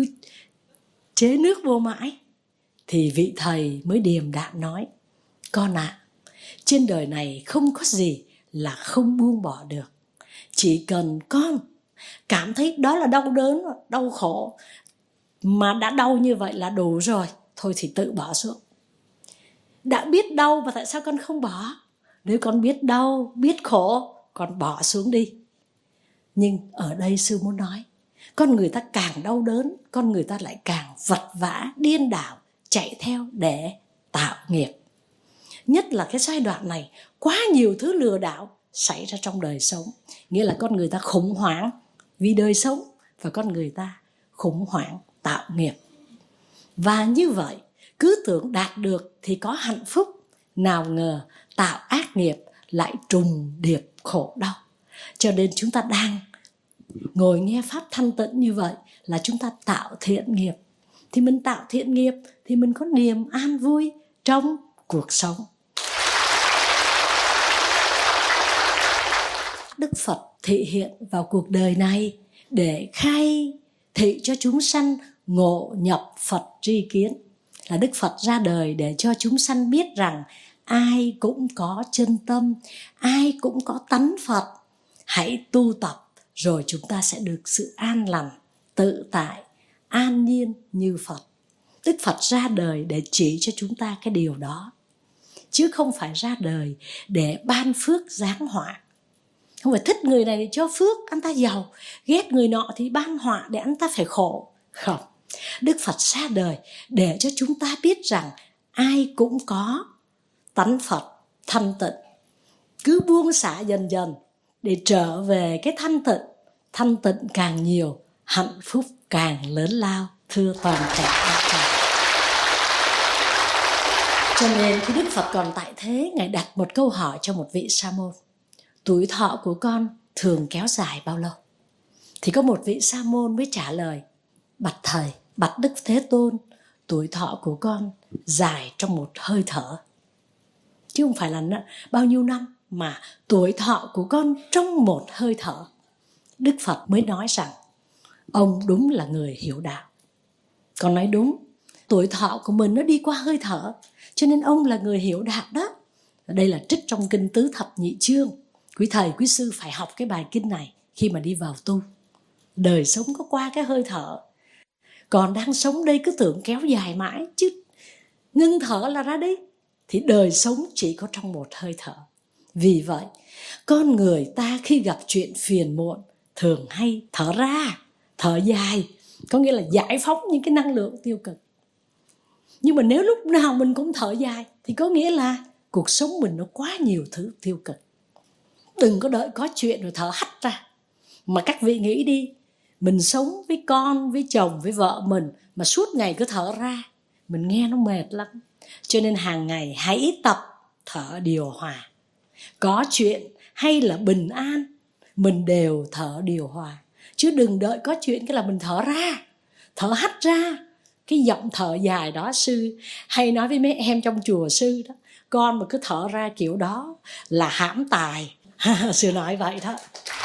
chế nước vô mãi. Thì vị thầy mới điềm đạm nói: con ạ, à, trên đời này không có gì là không buông bỏ được. Chỉ cần con cảm thấy đó là đau đớn, đau khổ, mà đã đau như vậy là đủ rồi, thôi thì tự bỏ xuống. Đã biết đau mà tại sao con không bỏ? Nếu con biết đau, biết khổ, con bỏ xuống đi. Nhưng ở đây sư muốn nói, con người ta càng đau đớn, con người ta lại càng vật vã, điên đảo, chạy theo để tạo nghiệp. Nhất là cái giai đoạn này, quá nhiều thứ lừa đảo xảy ra trong đời sống. Nghĩa là con người ta khủng hoảng vì đời sống, và con người ta khủng hoảng tạo nghiệp. Và như vậy, cứ tưởng đạt được thì có hạnh phúc, nào ngờ tạo ác nghiệp lại trùng điệp khổ đau. Cho nên chúng ta đang ngồi nghe pháp thanh tịnh như vậy là chúng ta tạo thiện nghiệp. Thì mình tạo thiện nghiệp thì mình có niềm an vui trong cuộc sống. Đức Phật thị hiện vào cuộc đời này để khai thị cho chúng sanh ngộ nhập Phật tri kiến. Là Đức Phật ra đời để cho chúng sanh biết rằng ai cũng có chân tâm, ai cũng có tánh Phật. Hãy tu tập rồi chúng ta sẽ được sự an lành, tự tại, an nhiên như Phật. Đức Phật ra đời để chỉ cho chúng ta cái điều đó, chứ không phải ra đời để ban phước giáng họa. Không phải thích người này để cho phước anh ta giàu, ghét người nọ thì ban họa để anh ta phải khổ. Không, Đức Phật ra đời để cho chúng ta biết rằng ai cũng có tánh Phật thanh tịnh. Cứ buông xả dần dần để trở về cái thanh tịnh. Thanh tịnh càng nhiều, hạnh phúc càng lớn lao. Thưa toàn thể các bạn. Cho nên khi Đức Phật còn tại thế, Ngài đặt một câu hỏi cho một vị sa môn: tuổi thọ của con thường kéo dài bao lâu? Thì có một vị sa môn mới trả lời: bạch thầy, bạch Đức Thế Tôn, tuổi thọ của con dài trong một hơi thở. Chứ không phải là bao nhiêu năm, mà tuổi thọ của con trong một hơi thở. Đức Phật mới nói rằng ông đúng là người hiểu đạo. Con nói đúng, tuổi thọ của mình nó đi qua hơi thở, cho nên ông là người hiểu đạo đó. Đây là trích trong kinh Tứ Thập Nhị Chương. Quý thầy, quý sư phải học cái bài kinh này khi mà đi vào tu. Đời sống có qua cái hơi thở. Còn đang sống đây cứ tưởng kéo dài mãi, chứ ngưng thở là ra đi. Thì đời sống chỉ có trong một hơi thở. Vì vậy, con người ta khi gặp chuyện phiền muộn thường hay thở ra, thở dài, có nghĩa là giải phóng những cái năng lượng tiêu cực. Nhưng mà nếu lúc nào mình cũng thở dài thì có nghĩa là cuộc sống mình nó quá nhiều thứ tiêu cực. Đừng có đợi có chuyện rồi thở hắt ra. Mà các vị nghĩ đi, mình sống với con, với chồng, với vợ mình mà suốt ngày cứ thở ra, mình nghe nó mệt lắm. Cho nên hàng ngày hãy tập thở điều hòa. Có chuyện hay là bình an, mình đều thở điều hòa. Chứ đừng đợi có chuyện cái là mình thở ra, thở hắt ra. Cái giọng thở dài đó, sư hay nói với mấy em trong chùa sư đó, con mà cứ thở ra kiểu đó là hãm tài. Sư nói vậy đó.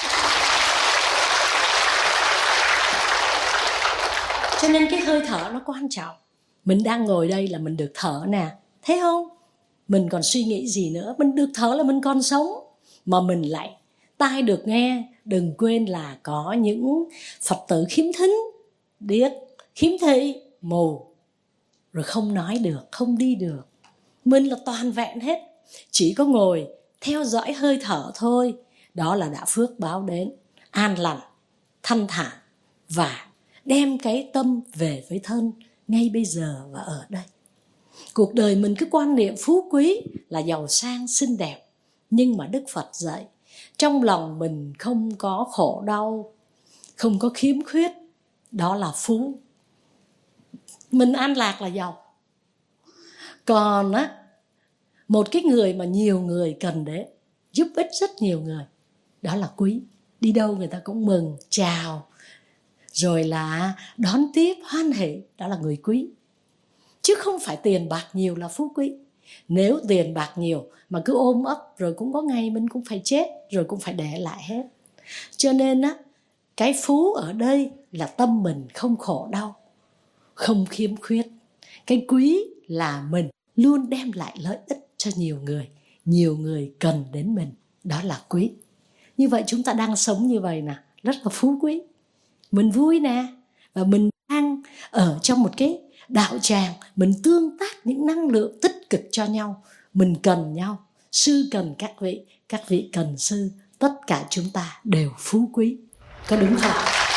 Cho nên cái hơi thở nó quan trọng. Mình đang ngồi đây là mình được thở nè, thấy không? Mình còn suy nghĩ gì nữa? Mình được thở là mình còn sống. Mà mình lại tai được nghe. Đừng quên là có những Phật tử khiếm thính, điếc, khiếm thị, mù, rồi không nói được, không đi được. Mình là toàn vẹn hết, chỉ có ngồi theo dõi hơi thở thôi. Đó là đã phước báo đến, an lành, thanh thản và đem cái tâm về với thân ngay bây giờ và ở đây. Cuộc đời mình cứ quan niệm phú quý là giàu sang xinh đẹp, nhưng mà Đức Phật dạy trong lòng mình không có khổ đau, không có khiếm khuyết, đó là phú. Mình an lạc là giàu. Còn á, một cái người mà nhiều người cần đến, giúp ích rất nhiều người, đó là quý. Đi đâu người ta cũng mừng, chào, rồi là đón tiếp, hoan hỉ, đó là người quý. Chứ không phải tiền bạc nhiều là phú quý. Nếu tiền bạc nhiều mà cứ ôm ấp, rồi cũng có ngày mình cũng phải chết, rồi cũng phải để lại hết. Cho nên á, cái phú ở đây là tâm mình không khổ đau, không khiếm khuyết. Cái quý là mình luôn đem lại lợi ích cho nhiều người, nhiều người cần đến mình, đó là quý. Như vậy chúng ta đang sống như vậy nè, rất là phú quý. Mình vui nè, và mình đang ở trong một cái đạo tràng, mình tương tác những năng lượng tích cực cho nhau. Mình cần nhau, sư cần các vị, các vị cần sư, tất cả chúng ta đều phú quý. Có đúng không?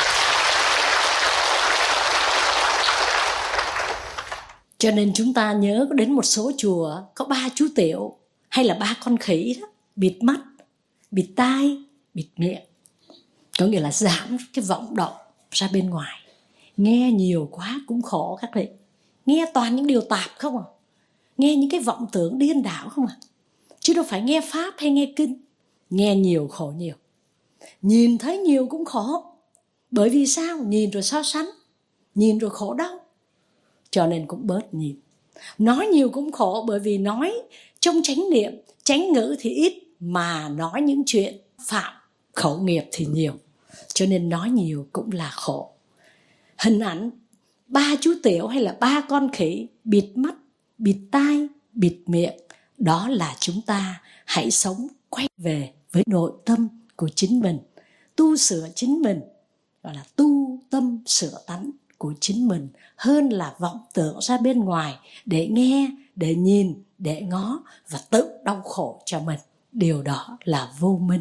Cho nên chúng ta nhớ đến một số chùa có ba chú tiểu hay là ba con khỉ đó, bịt mắt, bịt tai, bịt miệng. Có nghĩa là giảm cái vọng động ra bên ngoài. Nghe nhiều quá cũng khổ các vị. Nghe toàn những điều tạp không à. Nghe những cái vọng tưởng điên đảo không à. Chứ đâu phải nghe pháp hay nghe kinh. Nghe nhiều khổ nhiều. Nhìn thấy nhiều cũng khổ. Bởi vì sao? Nhìn rồi so sánh, nhìn rồi khổ đau. Cho nên cũng bớt nhìn. Nói nhiều cũng khổ, bởi vì nói trong chánh niệm, chánh ngữ thì ít, mà nói những chuyện phạm khẩu nghiệp thì nhiều. cho nên nói nhiều cũng là khổ. Hình ảnh ba chú tiểu hay là ba con khỉ bịt mắt, bịt tai, bịt miệng, đó là chúng ta hãy sống quay về với nội tâm của chính mình, tu sửa chính mình, gọi là tu tâm sửa tánh của chính mình, hơn là vọng tưởng ra bên ngoài để nghe, để nhìn, để ngó và tự đau khổ cho mình. Điều đó là vô minh.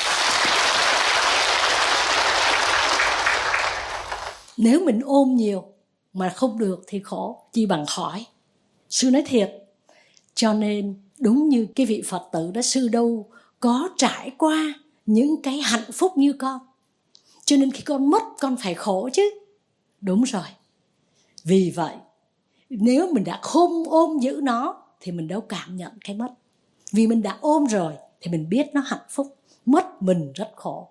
Nếu mình ôm nhiều mà không được thì khổ, chi bằng khỏi. Sư nói thiệt. Cho nên đúng như cái vị Phật tử đó, sư đâu có trải qua những cái hạnh phúc như con. Cho nên khi con mất con phải khổ chứ. Đúng rồi. Vì vậy, nếu mình đã không ôm giữ nó thì mình đâu cảm nhận cái mất. Vì mình đã ôm rồi thì mình biết nó hạnh phúc. Mất mình rất khổ.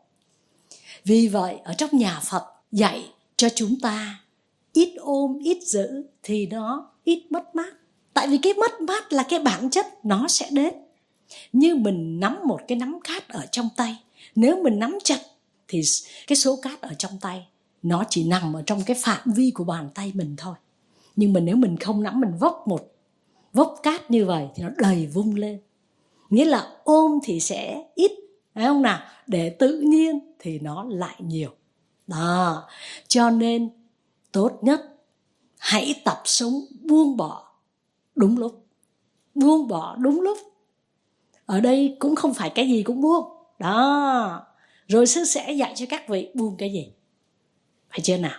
Vì vậy, ở trong nhà Phật dạy cho chúng ta ít ôm, ít giữ thì nó ít mất mát. Tại vì cái mất mát là cái bản chất, nó sẽ đến. Như mình nắm một cái nắm cát ở trong tay. Nếu mình nắm chặt thì cái số cát ở trong tay nó chỉ nằm ở trong cái phạm vi của bàn tay mình thôi. Nhưng mà nếu mình không nắm, mình vốc một vốc cát như vậy thì nó đầy vung lên. Nghĩa là ôm thì sẽ ít, phải không nào? Để tự nhiên thì nó lại nhiều. Đó, cho nên tốt nhất hãy tập sống buông bỏ đúng lúc. Buông bỏ đúng lúc. Ở đây cũng không phải cái gì cũng buông. Đó, rồi sư sẽ dạy cho các vị buông cái gì. Phải chưa nào?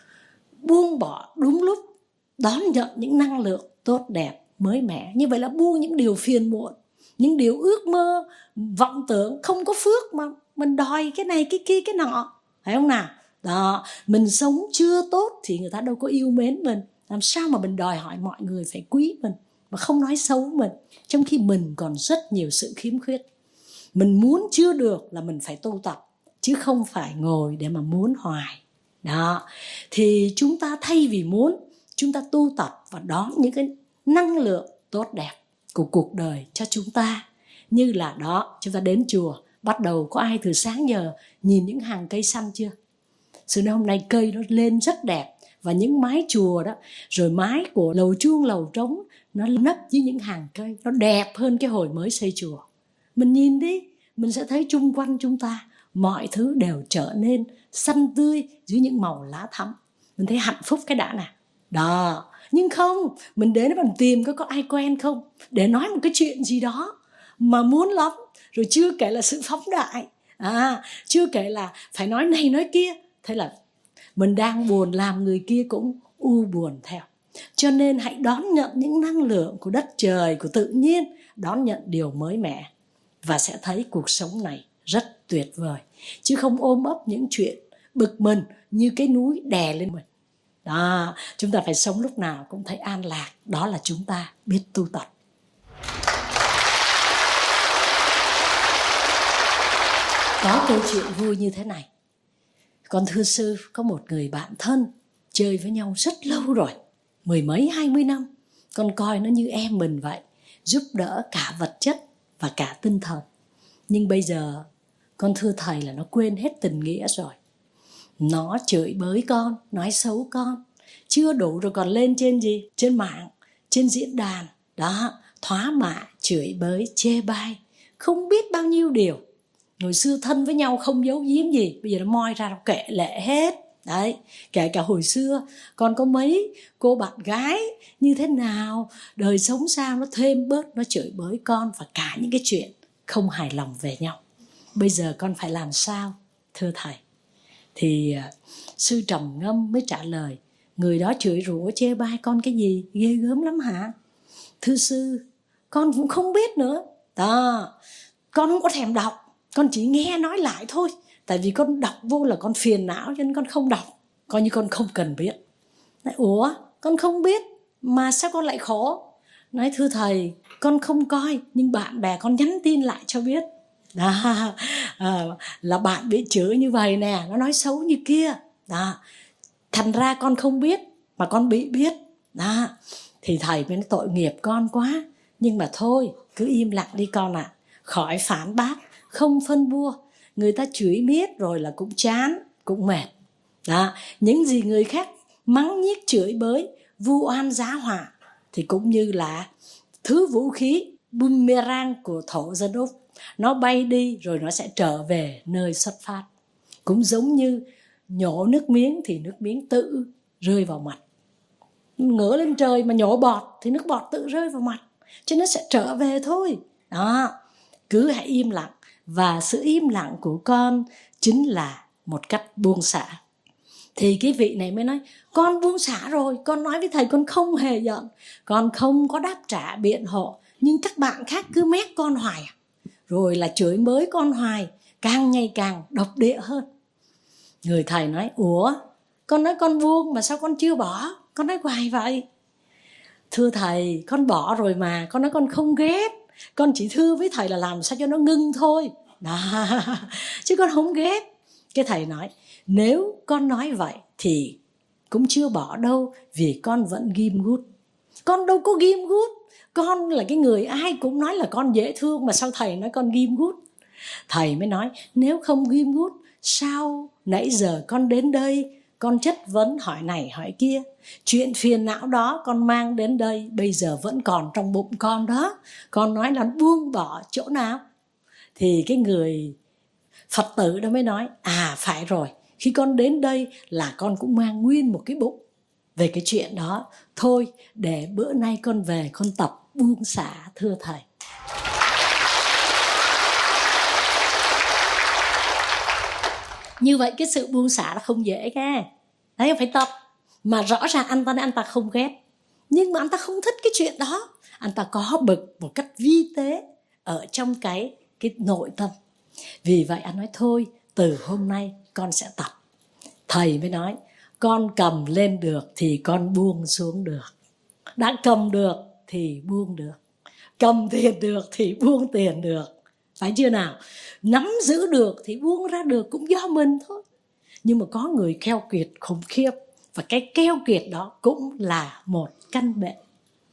Buông bỏ đúng lúc, đón nhận những năng lượng tốt đẹp, mới mẻ. Như vậy là buông những điều phiền muộn, những điều ước mơ, vọng tưởng, không có phước mà mình đòi cái này, cái kia, cái nọ. Phải không nào? Đó, mình sống chưa tốt thì người ta đâu có yêu mến mình. Làm sao mà mình đòi hỏi mọi người phải quý mình mà không nói xấu mình, trong khi mình còn rất nhiều sự khiếm khuyết. Mình muốn chưa được là mình phải tu tập, chứ không phải ngồi để mà muốn hoài. Đó, thì chúng ta thay vì muốn, chúng ta tu tập và đón những cái năng lượng tốt đẹp của cuộc đời cho chúng ta. Như là đó, chúng ta đến chùa, bắt đầu có ai từ sáng giờ nhìn những hàng cây xanh chưa? Sự hôm nay cây nó lên rất đẹp. Và những mái chùa đó, rồi mái của lầu chuông, lầu trống, nó nấp dưới những hàng cây, nó đẹp hơn cái hồi mới xây chùa. Mình nhìn đi, mình sẽ thấy chung quanh chúng ta mọi thứ đều trở nên xanh tươi dưới những màu lá thắm. Mình thấy hạnh phúc cái đã nè. Đó, nhưng không, mình đến mình tìm có có ai quen không để nói một cái chuyện gì đó mà muốn lắm, rồi chưa kể là sự phóng đại, à, chưa kể là phải nói này nói kia. Thế là mình đang buồn, làm người kia cũng u buồn theo. Cho nên hãy đón nhận những năng lượng của đất trời, của tự nhiên, đón nhận điều mới mẻ và sẽ thấy cuộc sống này rất tuyệt vời. Chứ không ôm ấp những chuyện bực mình như cái núi đè lên mình. Đó, chúng ta phải sống lúc nào cũng thấy an lạc. Đó là chúng ta biết tu tập. Có câu chuyện vui như thế này. Con thưa sư, có một người bạn thân chơi với nhau rất lâu rồi, mười mấy hai mươi năm. Con coi nó như em mình vậy, giúp đỡ cả vật chất và cả tinh thần. Nhưng bây giờ con thưa thầy là nó quên hết tình nghĩa rồi. Nó chửi bới con, nói xấu con. Chưa đủ rồi còn lên trên gì? Trên mạng, trên diễn đàn. Đó, thoá mạ, chửi bới, chê bai. Không biết bao nhiêu điều. Hồi xưa thân với nhau không giấu giếm gì, bây giờ nó moi ra nó kể lệ hết. Đấy, kể cả hồi xưa con có mấy cô bạn gái như thế nào, đời sống sao, nó thêm bớt, nó chửi bới con và cả những cái chuyện không hài lòng về nhau. Bây giờ con phải làm sao, thưa thầy? Thì uh, sư trầm ngâm mới trả lời, người đó chửi rủa chê bai con cái gì, ghê gớm lắm hả? Thưa sư, con cũng không biết nữa. Đó, con không có thèm đọc, con chỉ nghe nói lại thôi. Tại vì con đọc vô là con phiền não cho nên con không đọc. Coi như con không cần biết. Nói, ủa, con không biết mà sao con lại khổ? Nói thưa thầy, con không coi nhưng bạn bè con nhắn tin lại cho biết. Đó, à, là bạn bị chửi như vậy nè, nó nói xấu như kia. Đó, thành ra con không biết mà con bị biết. Đó, thì thầy mới nói tội nghiệp con quá. Nhưng mà thôi, cứ im lặng đi con ạ. À. Khỏi phản bác, không phân bua. người ta chửi miết rồi là cũng chán, cũng mệt. Đó, những gì người khác mắng nhiếc chửi bới, vu oan giá họa thì cũng như là thứ vũ khí boomerang của thổ dân Úc. Nó bay đi rồi nó sẽ trở về nơi xuất phát. Cũng giống như nhổ nước miếng thì nước miếng tự rơi vào mặt. Ngửa lên trời mà nhổ bọt thì nước bọt tự rơi vào mặt. Cho nó sẽ trở về thôi. Đó, cứ hãy im lặng. Và sự im lặng của con chính là một cách buông xả. Thì cái vị này mới nói, con buông xả rồi, con nói với thầy con không hề giận, con không có đáp trả biện hộ, nhưng các bạn khác cứ mét con hoài, rồi là chửi bới con hoài, càng ngày càng độc địa hơn. Người thầy nói, ủa, con nói con buông mà sao con chưa bỏ, con nói hoài vậy. Thưa thầy, con bỏ rồi mà, con nói con không ghét, con chỉ thưa với thầy là làm sao cho nó ngưng thôi. Đó. Chứ con không ghét. Cái thầy nói, nếu con nói vậy thì cũng chưa bỏ đâu, vì con vẫn ghim gút. Con đâu có ghim gút. Con là cái người ai cũng nói là con dễ thương, mà sao thầy nói con ghim gút? Thầy mới nói, nếu không ghim gút, sao nãy giờ con đến đây, con chất vấn hỏi này hỏi kia, chuyện phiền não đó con mang đến đây, bây giờ vẫn còn trong bụng con đó, con nói là buông bỏ chỗ nào? Thì cái người Phật tử đó mới nói, à phải rồi, khi con đến đây là con cũng mang nguyên một cái bụng về cái chuyện đó. Thôi để bữa nay con về con tập buông xả thưa thầy. Như vậy cái sự buông xả là không dễ nghe. Đấy, phải tập. Mà rõ ràng anh ta nói anh ta không ghét, nhưng mà anh ta không thích cái chuyện đó. Anh ta có bực một cách vi tế ở trong cái, cái nội tâm. Vì vậy anh nói thôi, từ hôm nay con sẽ tập. Thầy mới nói, con cầm lên được thì con buông xuống được. Đã cầm được thì buông được. Cầm tiền được thì buông tiền được. Phải chưa nào? Nắm giữ được thì buông ra được cũng do mình thôi. Nhưng mà có người keo kiệt khủng khiếp, và cái keo kiệt đó cũng là một căn bệnh.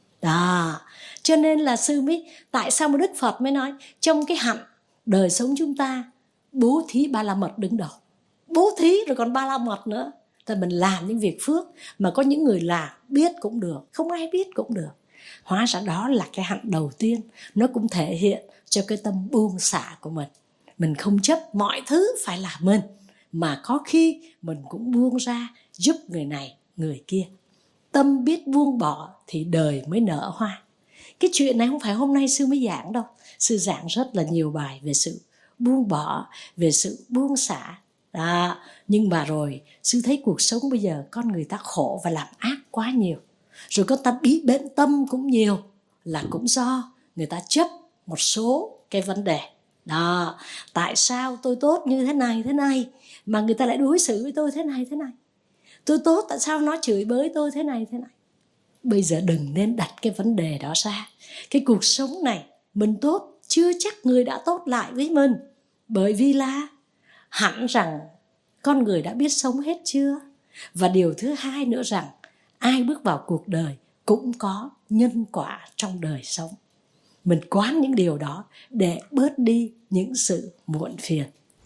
Đó. Cho nên là sư mới, tại sao mà Đức Phật mới nói trong cái hạnh đời sống chúng ta, bố thí ba la mật đứng đầu. Bố thí rồi còn ba la mật nữa. Tại mình làm những việc phước mà có những người làm biết cũng được, không ai biết cũng được. Hóa ra đó là cái hạnh đầu tiên. Nó cũng thể hiện cho cái tâm buông xả của mình. Mình không chấp mọi thứ phải là mình, mà có khi mình cũng buông ra giúp người này, người kia. Tâm biết buông bỏ thì đời mới nở hoa. Cái chuyện này không phải hôm nay sư mới giảng đâu. Sư giảng rất là nhiều bài về sự buông bỏ, về sự buông xả. Đó. Nhưng mà rồi sư thấy cuộc sống bây giờ con người ta khổ và làm ác quá nhiều. Rồi con ta bị bệnh tâm cũng nhiều, là cũng do người ta chấp một số cái vấn đề. Đó. Tại sao tôi tốt như thế này thế này mà người ta lại đối xử với tôi thế này thế này? Tôi tốt tại sao nó chửi bới tôi thế này thế này? Bây giờ đừng nên đặt cái vấn đề đó ra. Cái cuộc sống này mình tốt, chưa chắc người đã tốt lại với mình. Bởi vì là hẳn rằng con người đã biết sống hết chưa? Và điều thứ hai nữa rằng, ai bước vào cuộc đời cũng có nhân quả trong đời sống. Mình quán những điều đó để bớt đi những sự muộn phiền.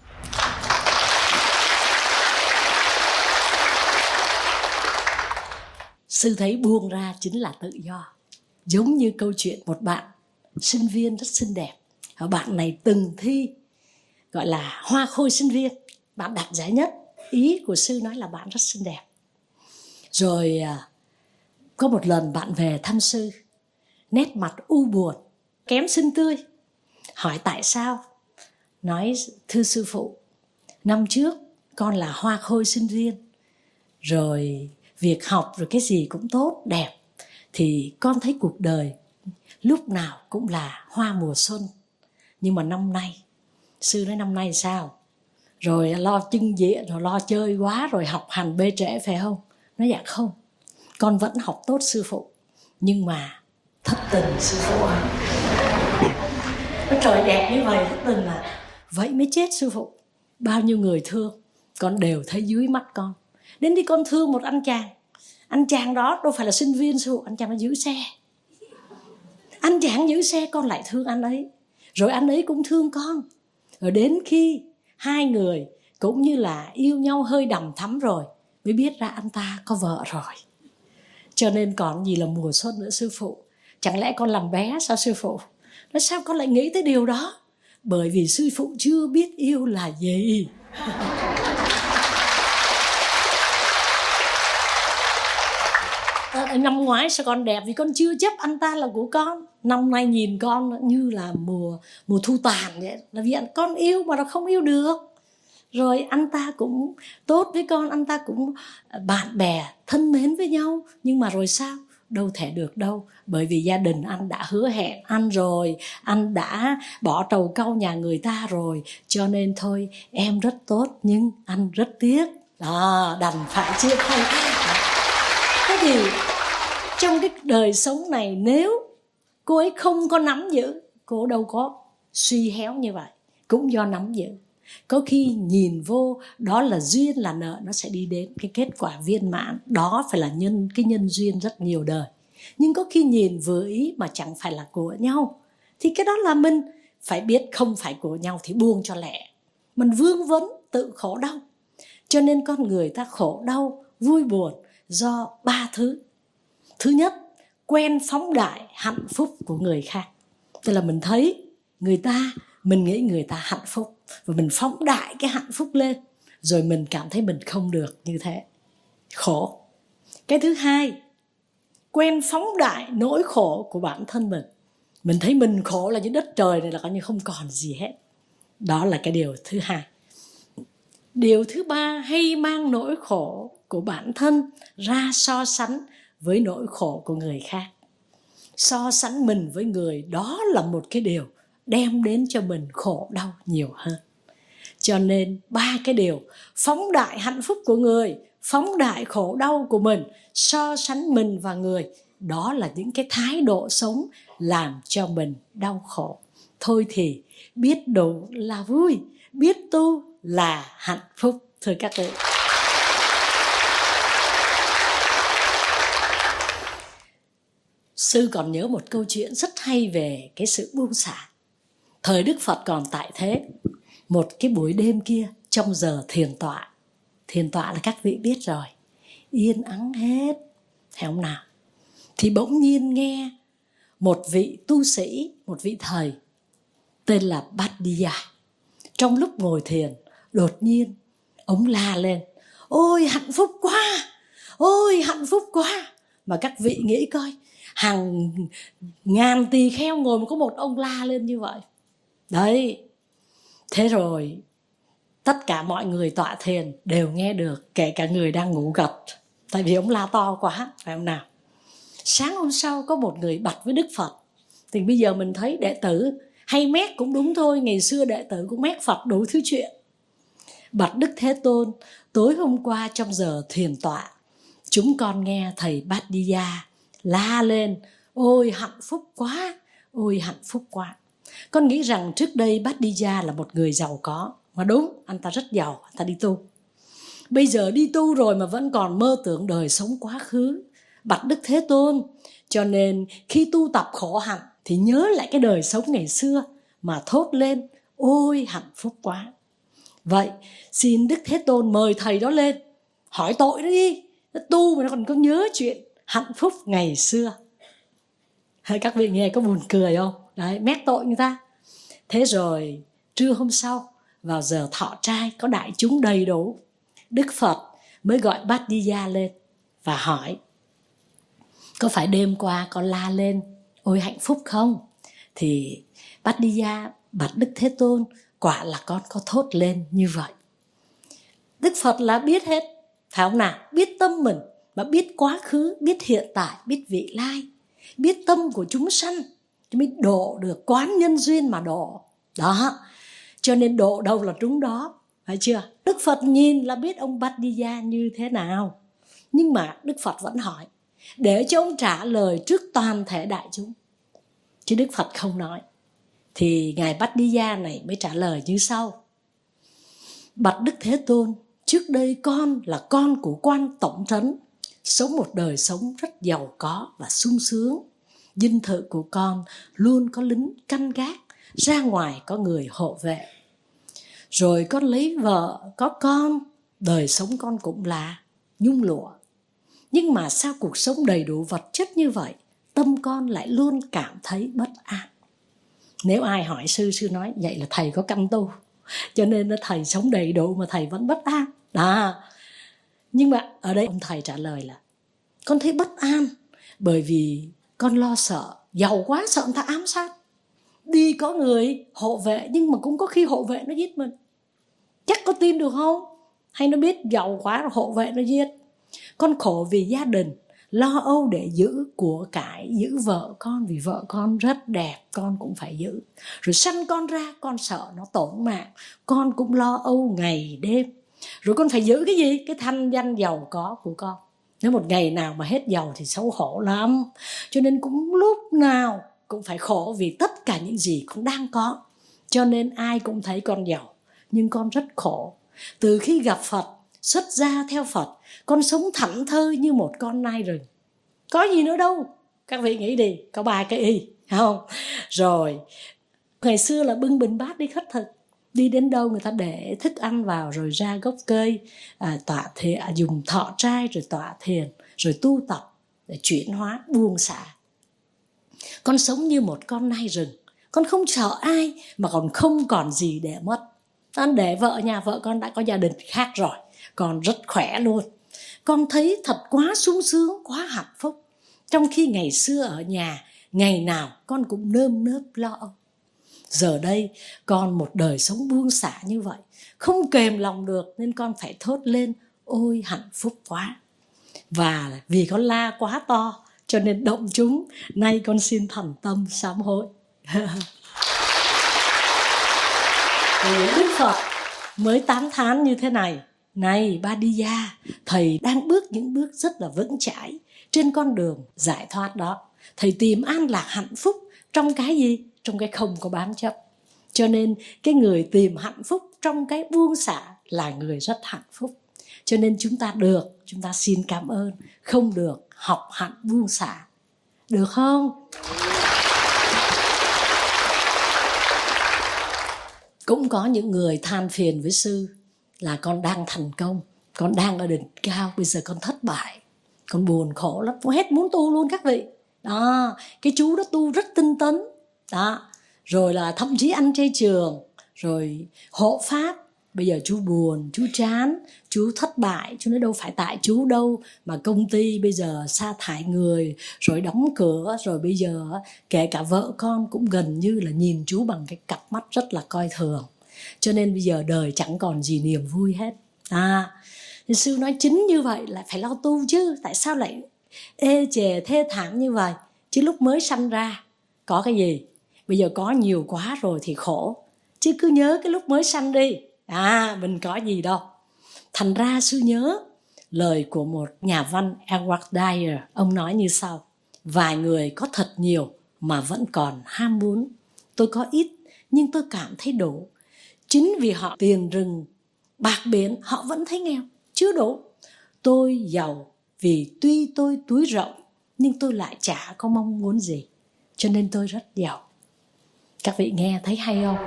Sư thấy buông ra chính là tự do. Giống như câu chuyện một bạn sinh viên rất xinh đẹp. Bạn này từng thi gọi là hoa khôi sinh viên, bạn đạt giải nhất. Ý của sư nói là bạn rất xinh đẹp. Rồi có một lần bạn về thăm sư, nét mặt u buồn, kém xinh tươi. Hỏi tại sao? Nói, thưa sư phụ, năm trước con là hoa khôi sinh viên, rồi việc học rồi cái gì cũng tốt, đẹp. Thì con thấy cuộc đời lúc nào cũng là hoa mùa xuân. Nhưng mà năm nay, sư nói năm nay sao? Rồi lo trưng diện, rồi lo chơi quá, rồi học hành bê trễ phải không? Nói dạ không, con vẫn học tốt sư phụ, nhưng mà thất tình sư phụ ơi. Nó trời đẹp như vậy thất tình là vậy mới chết sư phụ. Bao nhiêu người thương, con đều thấy dưới mắt con. Đến đi con thương một anh chàng. Anh chàng đó đâu phải là sinh viên sư phụ, anh chàng nó giữ xe. Anh chàng giữ xe con lại thương anh ấy. Rồi anh ấy cũng thương con. Rồi đến khi hai người cũng như là yêu nhau hơi đằm thắm rồi mới biết ra anh ta có vợ rồi. Cho nên còn gì là mùa xuân nữa sư phụ. Chẳng lẽ con làm bé sao sư phụ? Nói sao con lại nghĩ tới điều đó? Bởi vì sư phụ chưa biết yêu là gì. Năm ngoái sao con đẹp? Vì con chưa chấp anh ta là của con. Năm nay nhìn con như là mùa mùa thu tàn vậy. Là vì con yêu mà nó không yêu được. Rồi anh ta cũng tốt với con, anh ta cũng bạn bè thân mến với nhau. Nhưng mà rồi sao? Đâu thể được đâu. Bởi vì gia đình anh đã hứa hẹn anh rồi, anh đã bỏ trầu cau nhà người ta rồi. Cho nên thôi, em rất tốt nhưng anh rất tiếc. Đó, đành phải chia tay. Thế thì trong cái đời sống này, nếu cô ấy không có nắm giữ, cô đâu có suy héo như vậy. Cũng do nắm giữ. Có khi nhìn vô đó là duyên là nợ, nó sẽ đi đến cái kết quả viên mãn. Đó phải là nhân cái nhân duyên rất nhiều đời. Nhưng có khi nhìn vừa ý mà chẳng phải là của nhau, thì cái đó là mình phải biết không phải của nhau thì buông cho lẹ. Mình vương vấn tự khổ đau. Cho nên con người ta khổ đau, vui buồn do ba thứ. Thứ nhất, quen phóng đại hạnh phúc của người khác. Tức là mình thấy người ta, mình nghĩ người ta hạnh phúc, và mình phóng đại cái hạnh phúc lên, rồi mình cảm thấy mình không được như thế. Khổ. Cái thứ hai, quen phóng đại nỗi khổ của bản thân mình. Mình thấy mình khổ là những đất trời này là coi như không còn gì hết. Đó là cái điều thứ hai. Điều thứ ba, hay mang nỗi khổ của bản thân ra so sánh với nỗi khổ của người khác. So sánh mình với người, đó là một cái điều đem đến cho mình khổ đau nhiều hơn. Cho nên ba cái điều, phóng đại hạnh phúc của người, phóng đại khổ đau của mình, so sánh mình và người, đó là những cái thái độ sống làm cho mình đau khổ. Thôi thì biết độ là vui, biết tu là hạnh phúc. Thưa các vị, sư còn nhớ một câu chuyện rất hay về cái sự buông xả. Thời Đức Phật còn tại thế, một cái buổi đêm kia trong giờ thiền tọa. Thiền tọa là các vị biết rồi, yên ắng hết, thấy không nào? Thì bỗng nhiên nghe một vị tu sĩ, một vị thầy tên là Bhattiya. Trong lúc ngồi thiền, đột nhiên ông la lên: ôi hạnh phúc quá, ôi hạnh phúc quá. Mà các vị nghĩ coi, hàng ngàn tỳ kheo ngồi mà có một ông la lên như vậy. Đấy, thế rồi tất cả mọi người tọa thiền đều nghe được, kể cả người đang ngủ gật. Tại vì ông la to quá, phải không nào? Sáng hôm sau có một người bạch với Đức Phật. Thì bây giờ mình thấy đệ tử hay mét cũng đúng thôi. Ngày xưa đệ tử cũng mét Phật đủ thứ chuyện. Bạch Đức Thế Tôn, tối hôm qua trong giờ thiền tọa, chúng con nghe thầy Bhattiya la lên: ôi hạnh phúc quá, ôi hạnh phúc quá. Con nghĩ rằng trước đây Bhattiya là một người giàu có. Mà đúng, anh ta rất giàu, anh ta đi tu. Bây giờ đi tu rồi mà vẫn còn mơ tưởng đời sống quá khứ. Bạch Đức Thế Tôn, cho nên khi tu tập khổ hạnh thì nhớ lại cái đời sống ngày xưa mà thốt lên: ôi hạnh phúc quá. Vậy xin Đức Thế Tôn mời thầy đó lên, hỏi tội nó đi. Nó tu mà nó còn có nhớ chuyện hạnh phúc ngày xưa. Các vị nghe có buồn cười không? Đấy, mét tội người ta. Thế rồi trưa hôm sau, vào giờ thọ trai có đại chúng đầy đủ, Đức Phật mới gọi Bhattiya lên và hỏi: có phải đêm qua con la lên ôi hạnh phúc không? Thì Bhattiya bạch Đức Thế Tôn: quả là con có thốt lên như vậy. Đức Phật là biết hết, phải không nào? Biết tâm mình, mà biết quá khứ, biết hiện tại, biết vị lai, biết tâm của chúng sanh, mới độ được, quán nhân duyên mà độ. Đó, cho nên độ đâu là trúng đó, phải chưa? Đức Phật nhìn là biết ông Bhattiya như thế nào. Nhưng mà Đức Phật vẫn hỏi để cho ông trả lời trước toàn thể đại chúng, chứ Đức Phật không nói. Thì Ngài Bhattiya này mới trả lời như sau: bạch Đức Thế Tôn, trước đây con là con của quan tổng trấn, sống một đời sống rất giàu có và sung sướng. Dinh thự của con luôn có lính canh gác, ra ngoài có người hộ vệ. Rồi con lấy vợ, có con, đời sống con cũng là nhung lụa. Nhưng mà sao cuộc sống đầy đủ vật chất như vậy, tâm con lại luôn cảm thấy bất an? Nếu ai hỏi sư, sư nói vậy là thầy có căn tu, cho nên là thầy sống đầy đủ mà thầy vẫn bất an. Đó. Nhưng mà ở đây ông thầy trả lời là con thấy bất an bởi vì con lo sợ, giàu quá sợ người ta ám sát. Đi có người hộ vệ nhưng mà cũng có khi hộ vệ nó giết mình. Chắc có tin được không? Hay nó biết giàu quá rồi hộ vệ nó giết. Con khổ vì gia đình, lo âu để giữ của cải, giữ vợ con, vì vợ con rất đẹp, con cũng phải giữ. Rồi sanh con ra, con sợ nó tổn mạng, con cũng lo âu ngày đêm. Rồi con phải giữ cái gì? Cái thanh danh giàu có của con. Nếu một ngày nào mà hết giàu thì xấu hổ lắm. Cho nên cũng lúc nào cũng phải khổ vì tất cả những gì con đang có. Cho nên ai cũng thấy con giàu, nhưng con rất khổ. Từ khi gặp Phật, xuất gia theo Phật, con sống thảnh thơi như một con nai rừng. Có gì nữa đâu. Các vị nghĩ đi, có ba cái y, không? Rồi, ngày xưa là bưng bình bát đi khất thực. Đi đến đâu người ta để thức ăn vào, rồi ra gốc cây, à, tọa thiền, à, dùng thọ trai, rồi tọa thiền, rồi tu tập, để chuyển hóa, buông xả. Con sống như một con nai rừng. Con không sợ ai, mà còn không còn gì để mất. Con để vợ, nhà vợ con đã có gia đình khác rồi, con rất khỏe luôn. Con thấy thật quá sung sướng, quá hạnh phúc. Trong khi ngày xưa ở nhà, ngày nào con cũng nơm nớp lo âu. Giờ đây con một đời sống buông xả như vậy, không kềm lòng được nên con phải thốt lên: ôi hạnh phúc quá. Và vì con la quá to cho nên động chúng, nay con xin thành tâm sám hối. Đức Phật mới tán thán như thế này: này Ba Đi Gia, thầy đang bước những bước rất là vững chãi trên con đường giải thoát đó. Thầy tìm an lạc hạnh phúc trong cái gì? Trong cái không có bám chấp. Cho nên cái người tìm hạnh phúc trong cái buông xả là người rất hạnh phúc. Cho nên chúng ta được, chúng ta xin cảm ơn. Không được, học hạnh buông xả. Được không? Cũng có những người than phiền với sư là con đang thành công, con đang ở đỉnh cao, bây giờ con thất bại, con buồn khổ lắm, hết muốn tu luôn các vị. Đó, cái chú đó tu rất tinh tấn. Đó, rồi là thậm chí ăn chay trường, rồi hộ pháp. Bây giờ chú buồn, chú chán, chú thất bại. Chú nói đâu phải tại chú đâu, mà công ty bây giờ sa thải người, rồi đóng cửa, rồi bây giờ kể cả vợ con cũng gần như là nhìn chú bằng cái cặp mắt rất là coi thường. Cho nên bây giờ đời chẳng còn gì niềm vui hết. À, thì sư nói chính như vậy lại phải lo tu chứ. Tại sao lại ê chề thê thảm như vậy? Chứ lúc mới sanh ra có cái gì? Bây giờ có nhiều quá rồi thì khổ. Chứ cứ nhớ cái lúc mới sanh đi. À, mình có gì đâu. Thành ra sư nhớ lời của một nhà văn Edward Dyer. Ông nói như sau: vài người có thật nhiều mà vẫn còn ham muốn. Tôi có ít nhưng tôi cảm thấy đủ. Chính vì họ tiền rừng bạc biển, họ vẫn thấy nghèo, chưa đủ. Tôi giàu vì tuy tôi túi rộng nhưng tôi lại chả có mong muốn gì, cho nên tôi rất giàu. Các vị nghe thấy hay không?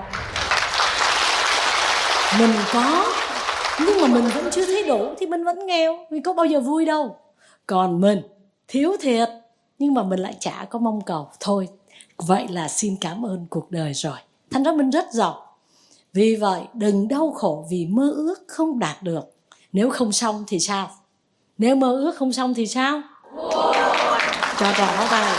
Mình có nhưng mà mình vẫn chưa thấy đủ thì mình vẫn nghèo, vì có bao giờ vui đâu. Còn mình thiếu thiệt nhưng mà mình lại chả có mong cầu. Thôi, vậy là xin cảm ơn cuộc đời rồi. Thành ra mình rất giàu. Vì vậy đừng đau khổ vì mơ ước không đạt được. Nếu không xong thì sao? Nếu mơ ước không xong thì sao? Cho trò nó tay.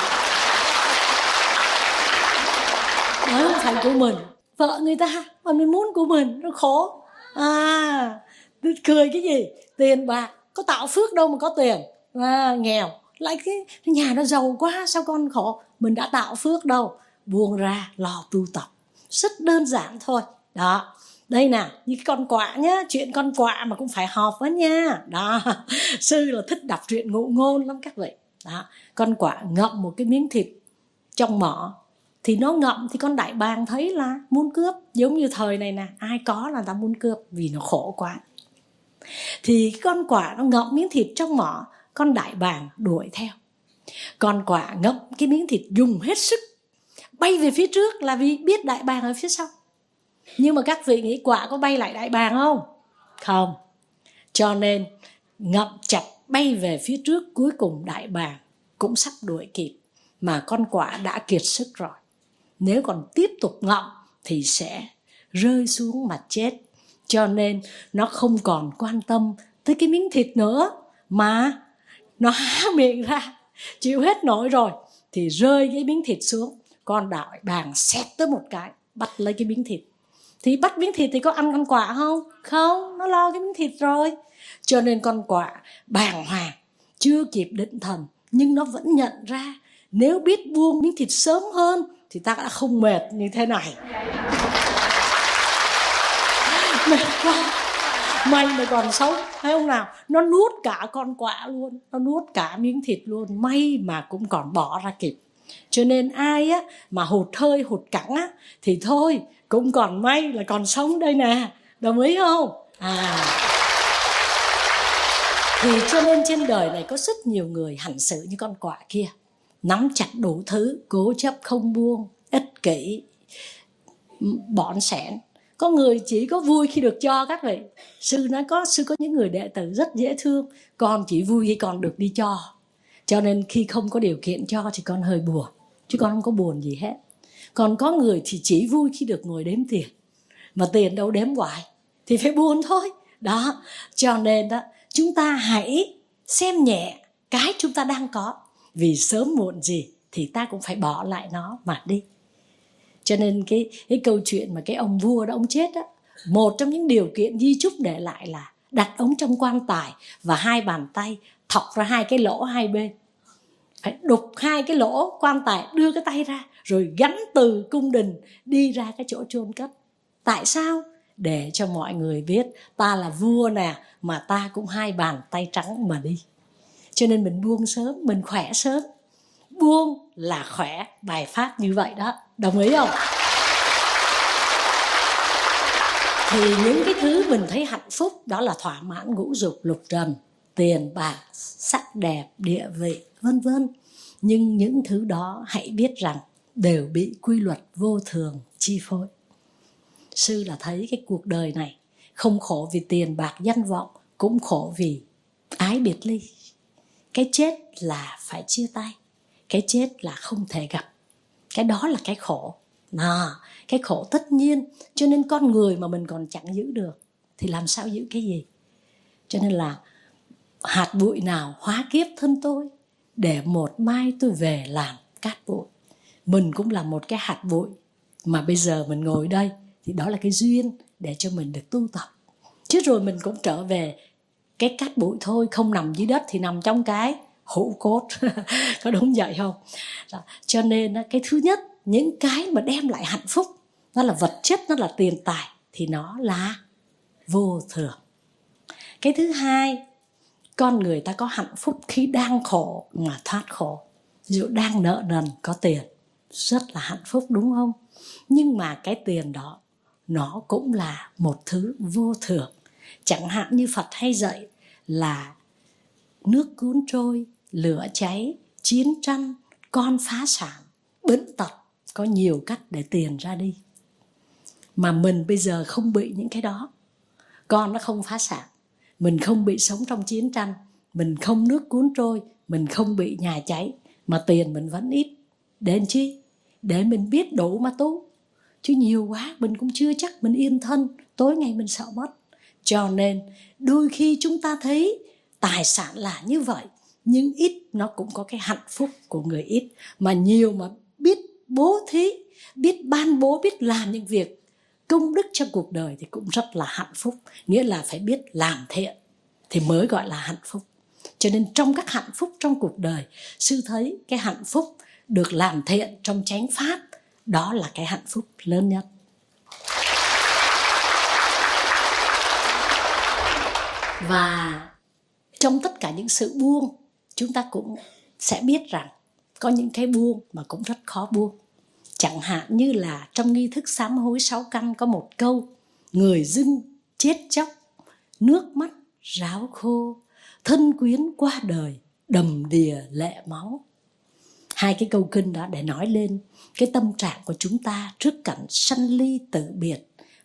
Đó không phải của mình, vợ người ta, mà mình muốn của mình, nó khổ. À, cười cái gì? Tiền bạc, có tạo phước đâu mà có tiền. À, nghèo, lại cái nhà nó giàu quá, sao con khổ? Mình đã tạo phước đâu. Buông ra, lo tu tập. Rất đơn giản thôi. Đó, đây nè, như cái con quạ nhá, chuyện con quạ mà cũng phải họp với nha. Đó, sư là thích đọc truyện ngụ ngôn lắm các vị. Đó, con quạ ngậm một cái miếng thịt trong mỏ, thì nó ngậm thì con đại bàng thấy là muốn cướp. Giống như thời này nè, ai có là ta muốn cướp vì nó khổ quá. Thì con quạ nó ngậm miếng thịt trong mỏ, con đại bàng đuổi theo. Con quạ ngậm cái miếng thịt dùng hết sức bay về phía trước là vì biết đại bàng ở phía sau. Nhưng mà các vị nghĩ quả có bay lại đại bàng không? Không. Cho nên ngậm chặt bay về phía trước, cuối cùng đại bàng cũng sắp đuổi kịp, mà con quạ đã kiệt sức rồi. Nếu còn tiếp tục ngậm thì sẽ rơi xuống mà chết. Cho nên nó không còn quan tâm tới cái miếng thịt nữa, mà nó há miệng ra, chịu hết nổi rồi thì rơi cái miếng thịt xuống. Con đại bàng xẹt tới một cái, bắt lấy cái miếng thịt. Thì bắt miếng thịt thì có ăn con quạ không? Không, nó lo cái miếng thịt rồi. Cho nên con quạ bàng hoàng, chưa kịp định thần, nhưng nó vẫn nhận ra nếu biết buông miếng thịt sớm hơn thì ta đã không mệt như thế này. Mệt quá, may mà còn sống, thấy không nào? Nó nuốt cả con quạ luôn, nó nuốt cả miếng thịt luôn, may mà cũng còn bỏ ra kịp. Cho nên ai á mà hụt hơi hụt cẳng á thì thôi, cũng còn may là còn sống đây nè, đồng ý không? À, thì cho nên trên đời này có rất nhiều người hành xử như con quạ kia, nắm chặt đủ thứ, cố chấp không buông, ích kỷ, bỏn sẻn. Có người chỉ có vui khi được cho các vị. Sư nói có sư có những người đệ tử rất dễ thương, con chỉ vui khi con được đi cho. Cho nên khi không có điều kiện cho thì con hơi buồn, chứ con không có buồn gì hết. Còn có người thì chỉ vui khi được ngồi đếm tiền, mà tiền đâu đếm hoài thì phải buồn thôi. Đó, cho nên đó, chúng ta hãy xem nhẹ cái chúng ta đang có, vì sớm muộn gì thì ta cũng phải bỏ lại nó mà đi. Cho nên cái, cái câu chuyện mà cái ông vua đó ông chết đó, một trong những điều kiện di chúc để lại là đặt ông trong quan tài và hai bàn tay thọc ra hai cái lỗ hai bên. Phải đục hai cái lỗ quan tài, đưa cái tay ra, rồi gắn từ cung đình đi ra cái chỗ chôn cất. Tại sao? Để cho mọi người biết ta là vua nè, mà ta cũng hai bàn tay trắng mà đi. Cho nên mình buông sớm, mình khỏe sớm. Buông là khỏe, bài pháp như vậy đó, đồng ý không? Thì những cái thứ mình thấy hạnh phúc đó là thỏa mãn ngũ dục lục trần, tiền bạc, sắc đẹp, địa vị, vân vân. Nhưng những thứ đó hãy biết rằng đều bị quy luật vô thường chi phối. Sư là thấy cái cuộc đời này không khổ vì tiền bạc danh vọng, cũng khổ vì ái biệt ly. Cái chết là phải chia tay, cái chết là không thể gặp. Cái đó là cái khổ. À, cái khổ tất nhiên. Cho nên con người mà mình còn chẳng giữ được thì làm sao giữ cái gì? Cho nên là hạt bụi nào hóa kiếp thân tôi, để một mai tôi về làm cát bụi. Mình cũng là một cái hạt bụi, mà bây giờ mình ngồi đây thì đó là cái duyên để cho mình được tu tập. Chứ rồi mình cũng trở về cái cát bụi thôi, không nằm dưới đất thì nằm trong cái hũ cốt. Có đúng vậy không? Đó. Cho nên cái thứ nhất, những cái mà đem lại hạnh phúc, nó là vật chất, nó là tiền tài, thì nó là vô thường. Cái thứ hai, con người ta có hạnh phúc khi đang khổ mà thoát khổ. Ví dụ đang nợ nần có tiền, rất là hạnh phúc đúng không? Nhưng mà cái tiền đó nó cũng là một thứ vô thường. Chẳng hạn như Phật hay dạy là nước cuốn trôi, lửa cháy, chiến tranh, con phá sản, bệnh tật, có nhiều cách để tiền ra đi. Mà mình bây giờ không bị những cái đó. Con nó không phá sản, mình không bị sống trong chiến tranh, mình không nước cuốn trôi, mình không bị nhà cháy, mà tiền mình vẫn ít. Để làm chi? Để mình biết đủ mà tu. Chứ nhiều quá mình cũng chưa chắc mình yên thân, tối ngày mình sợ mất. Cho nên đôi khi chúng ta thấy tài sản là như vậy, nhưng ít nó cũng có cái hạnh phúc của người ít. Mà nhiều mà biết bố thí, biết ban bố, biết làm những việc công đức trong cuộc đời thì cũng rất là hạnh phúc. Nghĩa là phải biết làm thiện thì mới gọi là hạnh phúc. Cho nên trong các hạnh phúc trong cuộc đời, sư thấy cái hạnh phúc được làm thiện trong chánh pháp, đó là cái hạnh phúc lớn nhất. Và trong tất cả những sự buông, chúng ta cũng sẽ biết rằng có những cái buông mà cũng rất khó buông. Chẳng hạn như là trong nghi thức sám hối sáu căn có một câu: người dưng chết chóc, nước mắt ráo khô, thân quyến qua đời, đầm đìa lệ máu. Hai cái câu kinh đó để nói lên cái tâm trạng của chúng ta trước cảnh sanh ly tử biệt,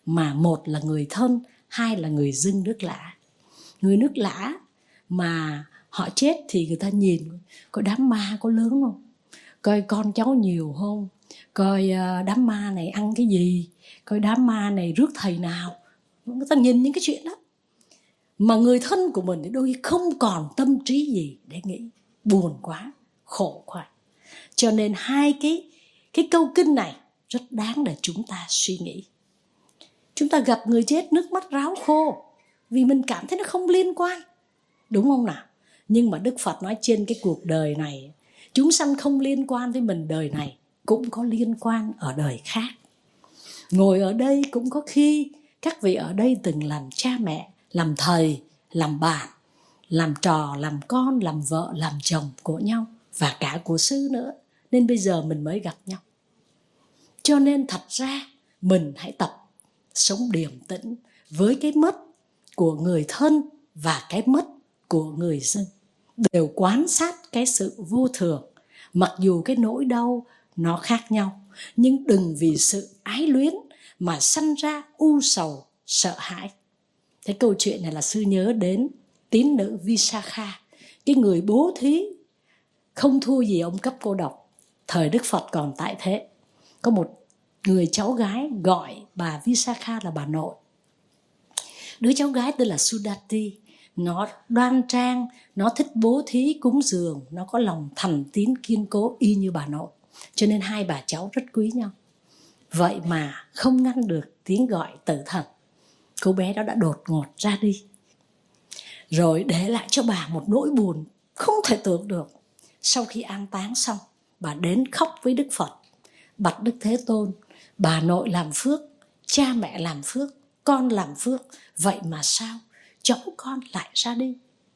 mà một là người thân, hai là người dưng nước lã. Người nước lã mà họ chết thì người ta nhìn có đám ma có lớn không, coi con cháu nhiều không, coi đám ma này ăn cái gì, coi đám ma này rước thầy nào. Người ta nhìn những cái chuyện đó. Mà người thân của mình thì đôi khi không còn tâm trí gì để nghĩ. Buồn quá, khổ quá. Cho nên hai cái, cái câu kinh này rất đáng để chúng ta suy nghĩ. Chúng ta gặp người chết nước mắt ráo khô vì mình cảm thấy nó không liên quan, đúng không nào? Nhưng mà Đức Phật nói trên cái cuộc đời này, chúng sanh không liên quan với mình đời này cũng có liên quan ở đời khác. Ngồi ở đây cũng có khi các vị ở đây từng làm cha mẹ, làm thầy, làm bạn, làm trò, làm con, làm vợ, làm chồng của nhau, và cả của sư nữa. Nên bây giờ mình mới gặp nhau. Cho nên thật ra mình hãy tập sống điềm tĩnh với cái mất của người thân và cái mất của người dân. Đều quán sát cái sự vô thường. Mặc dù cái nỗi đau nó khác nhau, nhưng đừng vì sự ái luyến mà sanh ra u sầu, sợ hãi. Cái câu chuyện này là sư nhớ đến tín nữ Visakha, cái người bố thí không thua gì ông cấp cô độc. Thời Đức Phật còn tại thế, có một người cháu gái gọi bà Visakha là bà nội. Đứa cháu gái tên là Sudati. Nó đoan trang, nó thích bố thí cúng dường, nó có lòng thành tín kiên cố y như bà nội. Cho nên hai bà cháu rất quý nhau. Vậy mà không ngăn được tiếng gọi tử thần. Cô bé đó đã đột ngột ra đi, rồi để lại cho bà một nỗi buồn không thể tưởng được. Sau khi an táng xong, bà đến khóc với Đức Phật. Bạch Đức Thế Tôn, bà nội làm phước, cha mẹ làm phước, con làm phước, vậy mà sao cháu con lại ra đi?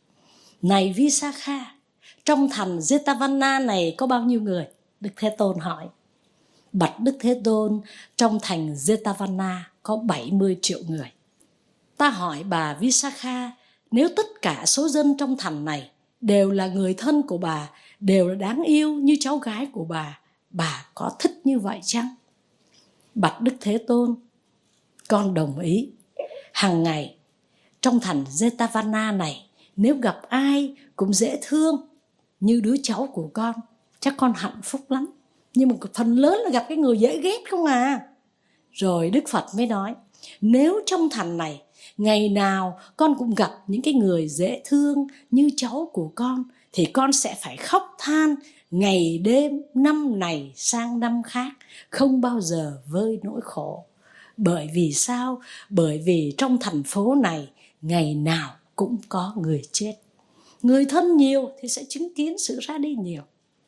Này Visakha, trong thành Jetavana này có bao nhiêu người? Đức Thế Tôn hỏi. Bạch Đức Thế Tôn, trong thành Jetavana có bảy mươi triệu người. Ta hỏi bà Visakha, nếu tất cả số dân trong thành này đều là người thân của bà, đều là đáng yêu như cháu gái của bà, bà có thích như vậy chăng? Bạch Đức Thế Tôn, con đồng ý. Hằng ngày trong thành Jetavana này, nếu gặp ai cũng dễ thương như đứa cháu của con, chắc con hạnh phúc lắm. Nhưng mà phần lớn là gặp cái người dễ ghét không à. Rồi Đức Phật mới nói, nếu trong thành này ngày nào con cũng gặp những cái người dễ thương như cháu của con, thì con sẽ phải khóc than ngày đêm, năm này sang năm khác, không bao giờ vơi nỗi khổ. Bởi vì sao? Bởi vì trong thành phố này ngày nào cũng có người chết. Người thân nhiều thì sẽ chứng kiến sự ra đi nhiều.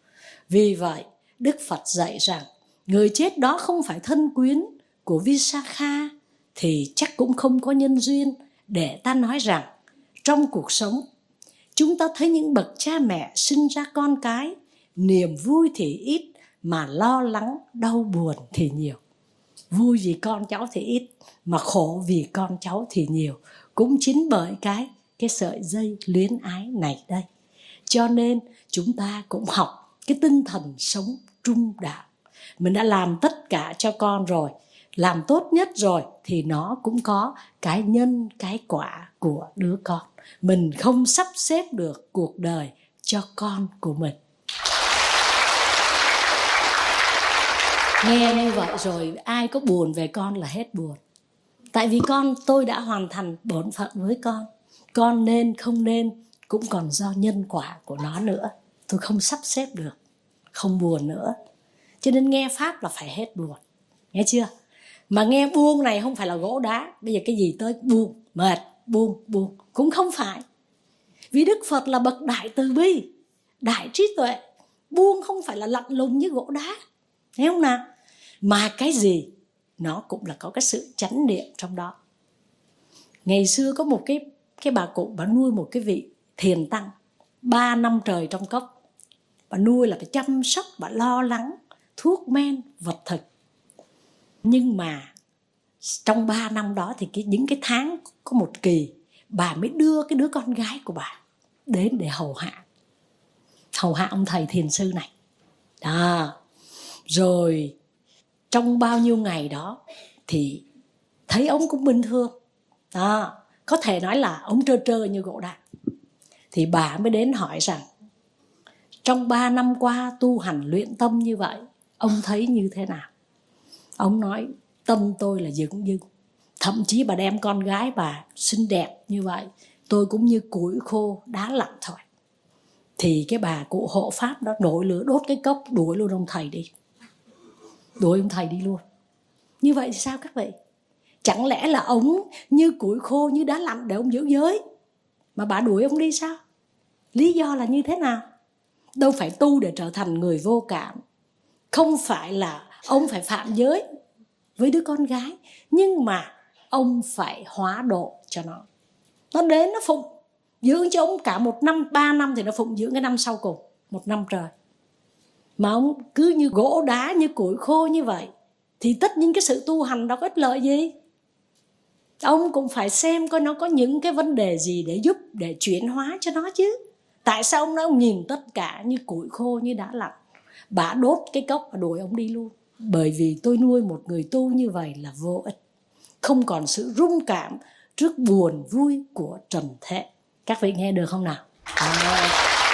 Vì vậy Đức Phật dạy rằng người chết đó không phải thân quyến của Visakha thì chắc cũng không có nhân duyên để ta nói rằng trong cuộc sống chúng ta thấy những bậc cha mẹ sinh ra con cái, niềm vui thì ít mà lo lắng đau buồn thì nhiều. Vui vì con cháu thì ít mà khổ vì con cháu thì nhiều. Cũng chính bởi cái cái sợi dây luyến ái này đây. Cho nên chúng ta cũng học cái tinh thần sống trung đạo. Mình đã làm tất cả cho con rồi, làm tốt nhất rồi, thì nó cũng có cái nhân cái quả của đứa con. Mình không sắp xếp được cuộc đời cho con của mình. Nghe như vậy rồi ai có buồn về con là hết buồn. Tại vì con tôi đã hoàn thành bổn phận với con. Con nên không nên cũng còn do nhân quả của nó nữa. Tôi không sắp xếp được, không buồn nữa. Cho nên nghe Pháp là phải hết buồn. Nghe chưa? Mà nghe buông này không phải là gỗ đá. Bây giờ cái gì tới buông, mệt, buông, buông. Cũng không phải. Vì Đức Phật là bậc đại từ bi, đại trí tuệ. Buông không phải là lạnh lùng như gỗ đá. Thấy không nào? Mà cái gì nó cũng là có cái sự chánh niệm trong đó. Ngày xưa có một cái, cái bà cụ, bà nuôi một cái vị thiền tăng ba năm trời trong cốc. Bà nuôi là phải chăm sóc, bà lo lắng, thuốc men, vật thực. Nhưng mà trong ba năm đó thì cái, những cái tháng có một kỳ, bà mới đưa cái đứa con gái của bà đến để hầu hạ. Hầu hạ ông thầy thiền sư này. Đó. Rồi trong bao nhiêu ngày đó thì thấy ông cũng bình thường. Đó, có thể nói là ông trơ trơ như gỗ đá. Thì bà mới đến hỏi rằng trong ba năm qua tu hành luyện tâm như vậy, ông thấy như thế nào? Ông nói tâm tôi là dửng dưng. Thậm chí bà đem con gái bà xinh đẹp như vậy, tôi cũng như củi khô đá lạnh thôi. Thì cái bà cụ hộ pháp đó nổi lửa đốt cái cốc, đuổi luôn ông thầy đi. Đuổi ông thầy đi luôn. Như vậy thì sao các vị? Chẳng lẽ là ông như củi khô, như đá lạnh để ông giữ giới, mà bà đuổi ông đi sao? Lý do là như thế nào? Đâu phải tu để trở thành người vô cảm. Không phải là ông phải phạm giới với đứa con gái, nhưng mà ông phải hóa độ cho nó. Nó đến nó phụng dưỡng cho ông cả một năm, ba năm thì nó phụng dưỡng cái năm sau cùng, một năm trời. Mà ông cứ như gỗ đá, như củi khô như vậy, thì tất nhiên cái sự tu hành đó có ích lợi gì? Ông cũng phải xem coi nó có những cái vấn đề gì để giúp, để chuyển hóa cho nó chứ. Tại sao ông nói ông nhìn tất cả như củi khô, như đá lạnh? Bà đốt cái cốc và đuổi ông đi luôn. Bởi vì tôi nuôi một người tu như vậy là vô ích, không còn sự rung cảm trước buồn vui của trần thế. Các vị nghe được không nào? À.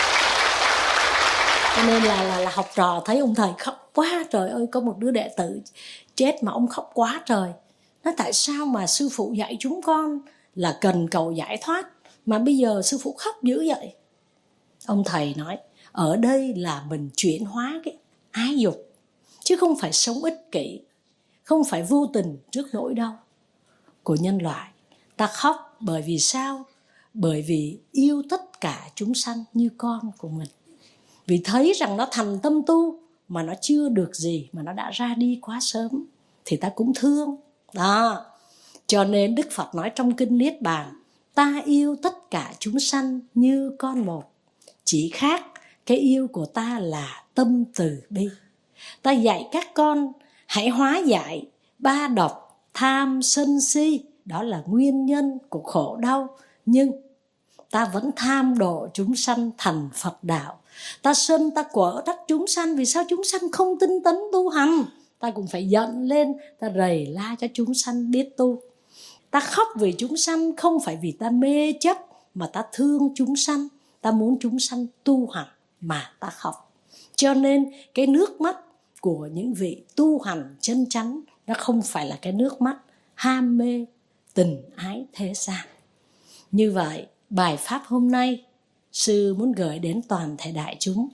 Cho nên là, là, là học trò thấy ông thầy khóc quá trời ơi. Có một đứa đệ tử chết mà ông khóc quá trời. Nói tại sao mà sư phụ dạy chúng con là cần cầu giải thoát, mà bây giờ sư phụ khóc dữ vậy? Ông thầy nói ở đây là mình chuyển hóa cái ái dục, chứ không phải sống ích kỷ, không phải vô tình trước nỗi đau của nhân loại. Ta khóc bởi vì sao? Bởi vì yêu tất cả chúng sanh như con của mình. Vì thấy rằng nó thành tâm tu mà nó chưa được gì, mà nó đã ra đi quá sớm, thì ta cũng thương. Đó. Cho nên Đức Phật nói trong Kinh Niết Bàn, ta yêu tất cả chúng sanh như con một. Chỉ khác cái yêu của ta là tâm từ bi. Ta dạy các con hãy hóa giải ba độc, tham, sân, si. Đó là nguyên nhân của khổ đau. Nhưng ta vẫn tham độ chúng sanh thành Phật đạo. Ta sân, ta quở trách chúng sanh. Vì sao chúng sanh không tinh tấn tu hành? Ta cũng phải giận lên, ta rầy la cho chúng sanh biết tu. Ta khóc vì chúng sanh không phải vì ta mê chấp, mà ta thương chúng sanh. Ta muốn chúng sanh tu hành mà ta khóc. Cho nên cái nước mắt của những vị tu hành chân chánh, nó không phải là cái nước mắt ham mê tình ái thế gian. Như vậy, bài pháp hôm nay sư muốn gửi đến toàn thể đại chúng.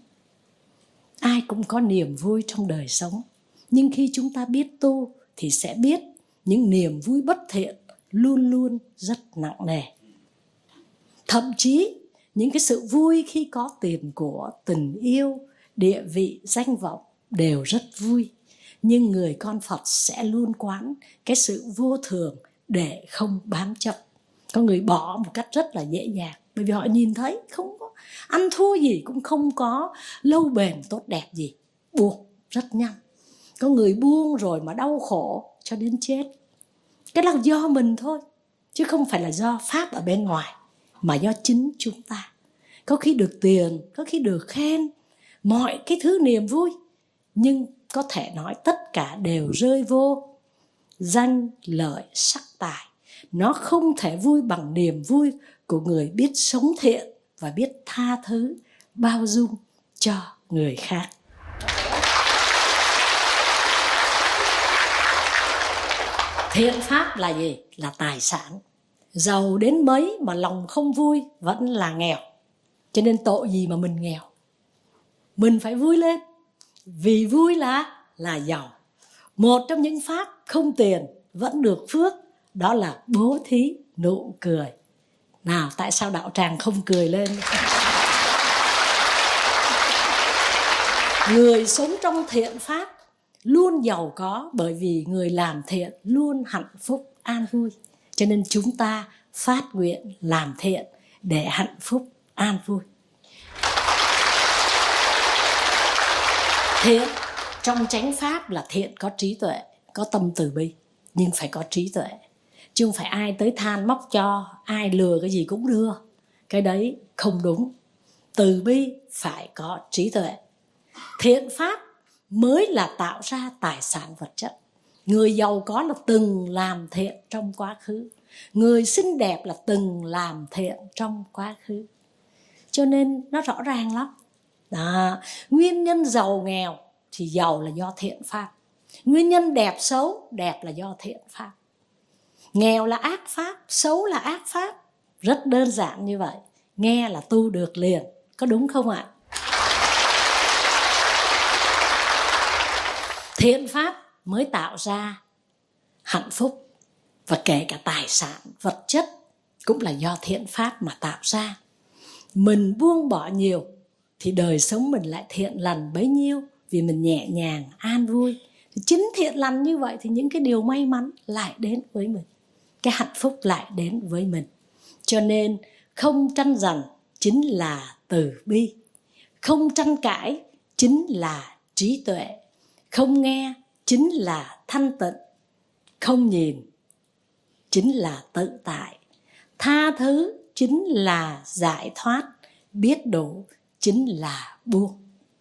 Ai cũng có niềm vui trong đời sống, nhưng khi chúng ta biết tu thì sẽ biết những niềm vui bất thiện luôn luôn rất nặng nề. Thậm chí những cái sự vui khi có tiền của, tình yêu, địa vị, danh vọng đều rất vui. Nhưng người con Phật sẽ luôn quán cái sự vô thường để không bám chấp. Có người bỏ một cách rất là dễ dàng, bởi vì họ nhìn thấy không có ăn thua gì, cũng không có lâu bền tốt đẹp gì, buông rất nhanh. Có người buông rồi mà đau khổ cho đến chết. Cái là do mình thôi, chứ không phải là do pháp ở bên ngoài, mà do chính chúng ta. Có khi được tiền, có khi được khen, mọi cái thứ niềm vui, nhưng có thể nói tất cả đều rơi vô danh lợi sắc tài. Nó không thể vui bằng niềm vui của người biết sống thiện và biết tha thứ, bao dung cho người khác. Thiện pháp là gì? Là tài sản. Giàu đến mấy mà lòng không vui vẫn là nghèo. Cho nên tội gì mà mình nghèo. Mình phải vui lên. Vì vui là là giàu. Một trong những pháp không tiền vẫn được phước, đó là bố thí nụ cười. Nào, tại sao đạo tràng không cười lên? Người sống trong thiện pháp luôn giàu có, bởi vì người làm thiện luôn hạnh phúc an vui. Cho nên chúng ta phát nguyện làm thiện để hạnh phúc an vui. Thiện trong chánh pháp là thiện có trí tuệ, có tâm từ bi, nhưng phải có trí tuệ. Chứ không phải ai tới than móc cho, ai lừa cái gì cũng đưa. Cái đấy không đúng. Từ bi phải có trí tuệ. Thiện pháp mới là tạo ra tài sản vật chất. Người giàu có là từng làm thiện trong quá khứ. Người xinh đẹp là từng làm thiện trong quá khứ. Cho nên nó rõ ràng lắm. Đó. Nguyên nhân giàu nghèo thì giàu là do thiện pháp. Nguyên nhân đẹp xấu, đẹp là do thiện pháp. Nghèo là ác pháp, xấu là ác pháp. Rất đơn giản như vậy. Nghe là tu được liền. Có đúng không ạ? Thiện pháp mới tạo ra hạnh phúc. Và kể cả tài sản, vật chất cũng là do thiện pháp mà tạo ra. Mình buông bỏ nhiều thì đời sống mình lại thiện lành bấy nhiêu, vì mình nhẹ nhàng, an vui. Chính thiện lành như vậy thì những cái điều may mắn lại đến với mình. Cái hạnh phúc lại đến với mình. Cho nên không tranh giành chính là từ bi. Không tranh cãi chính là trí tuệ. Không nghe chính là thanh tịnh. Không nhìn chính là tự tại. Tha thứ chính là giải thoát. Biết đủ chính là buông.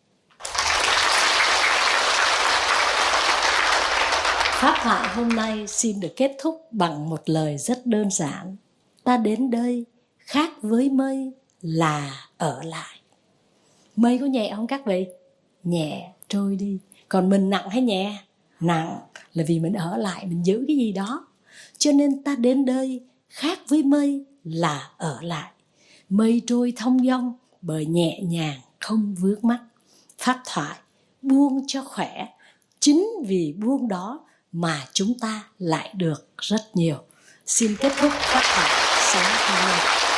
Pháp thoại hôm nay xin được kết thúc bằng một lời rất đơn giản. Ta đến đây khác với mây là ở lại. Mây có nhẹ không các vị? Nhẹ trôi đi. Còn mình nặng hay nhẹ? Nặng là vì mình ở lại, mình giữ cái gì đó. Cho nên ta đến đây khác với mây là ở lại. Mây trôi thong dong bởi nhẹ nhàng không vướng mắc. Pháp thoại buông cho khỏe. Chính vì buông đó mà chúng ta lại được rất nhiều. Xin kết thúc pháp thoại sáng hôm nay.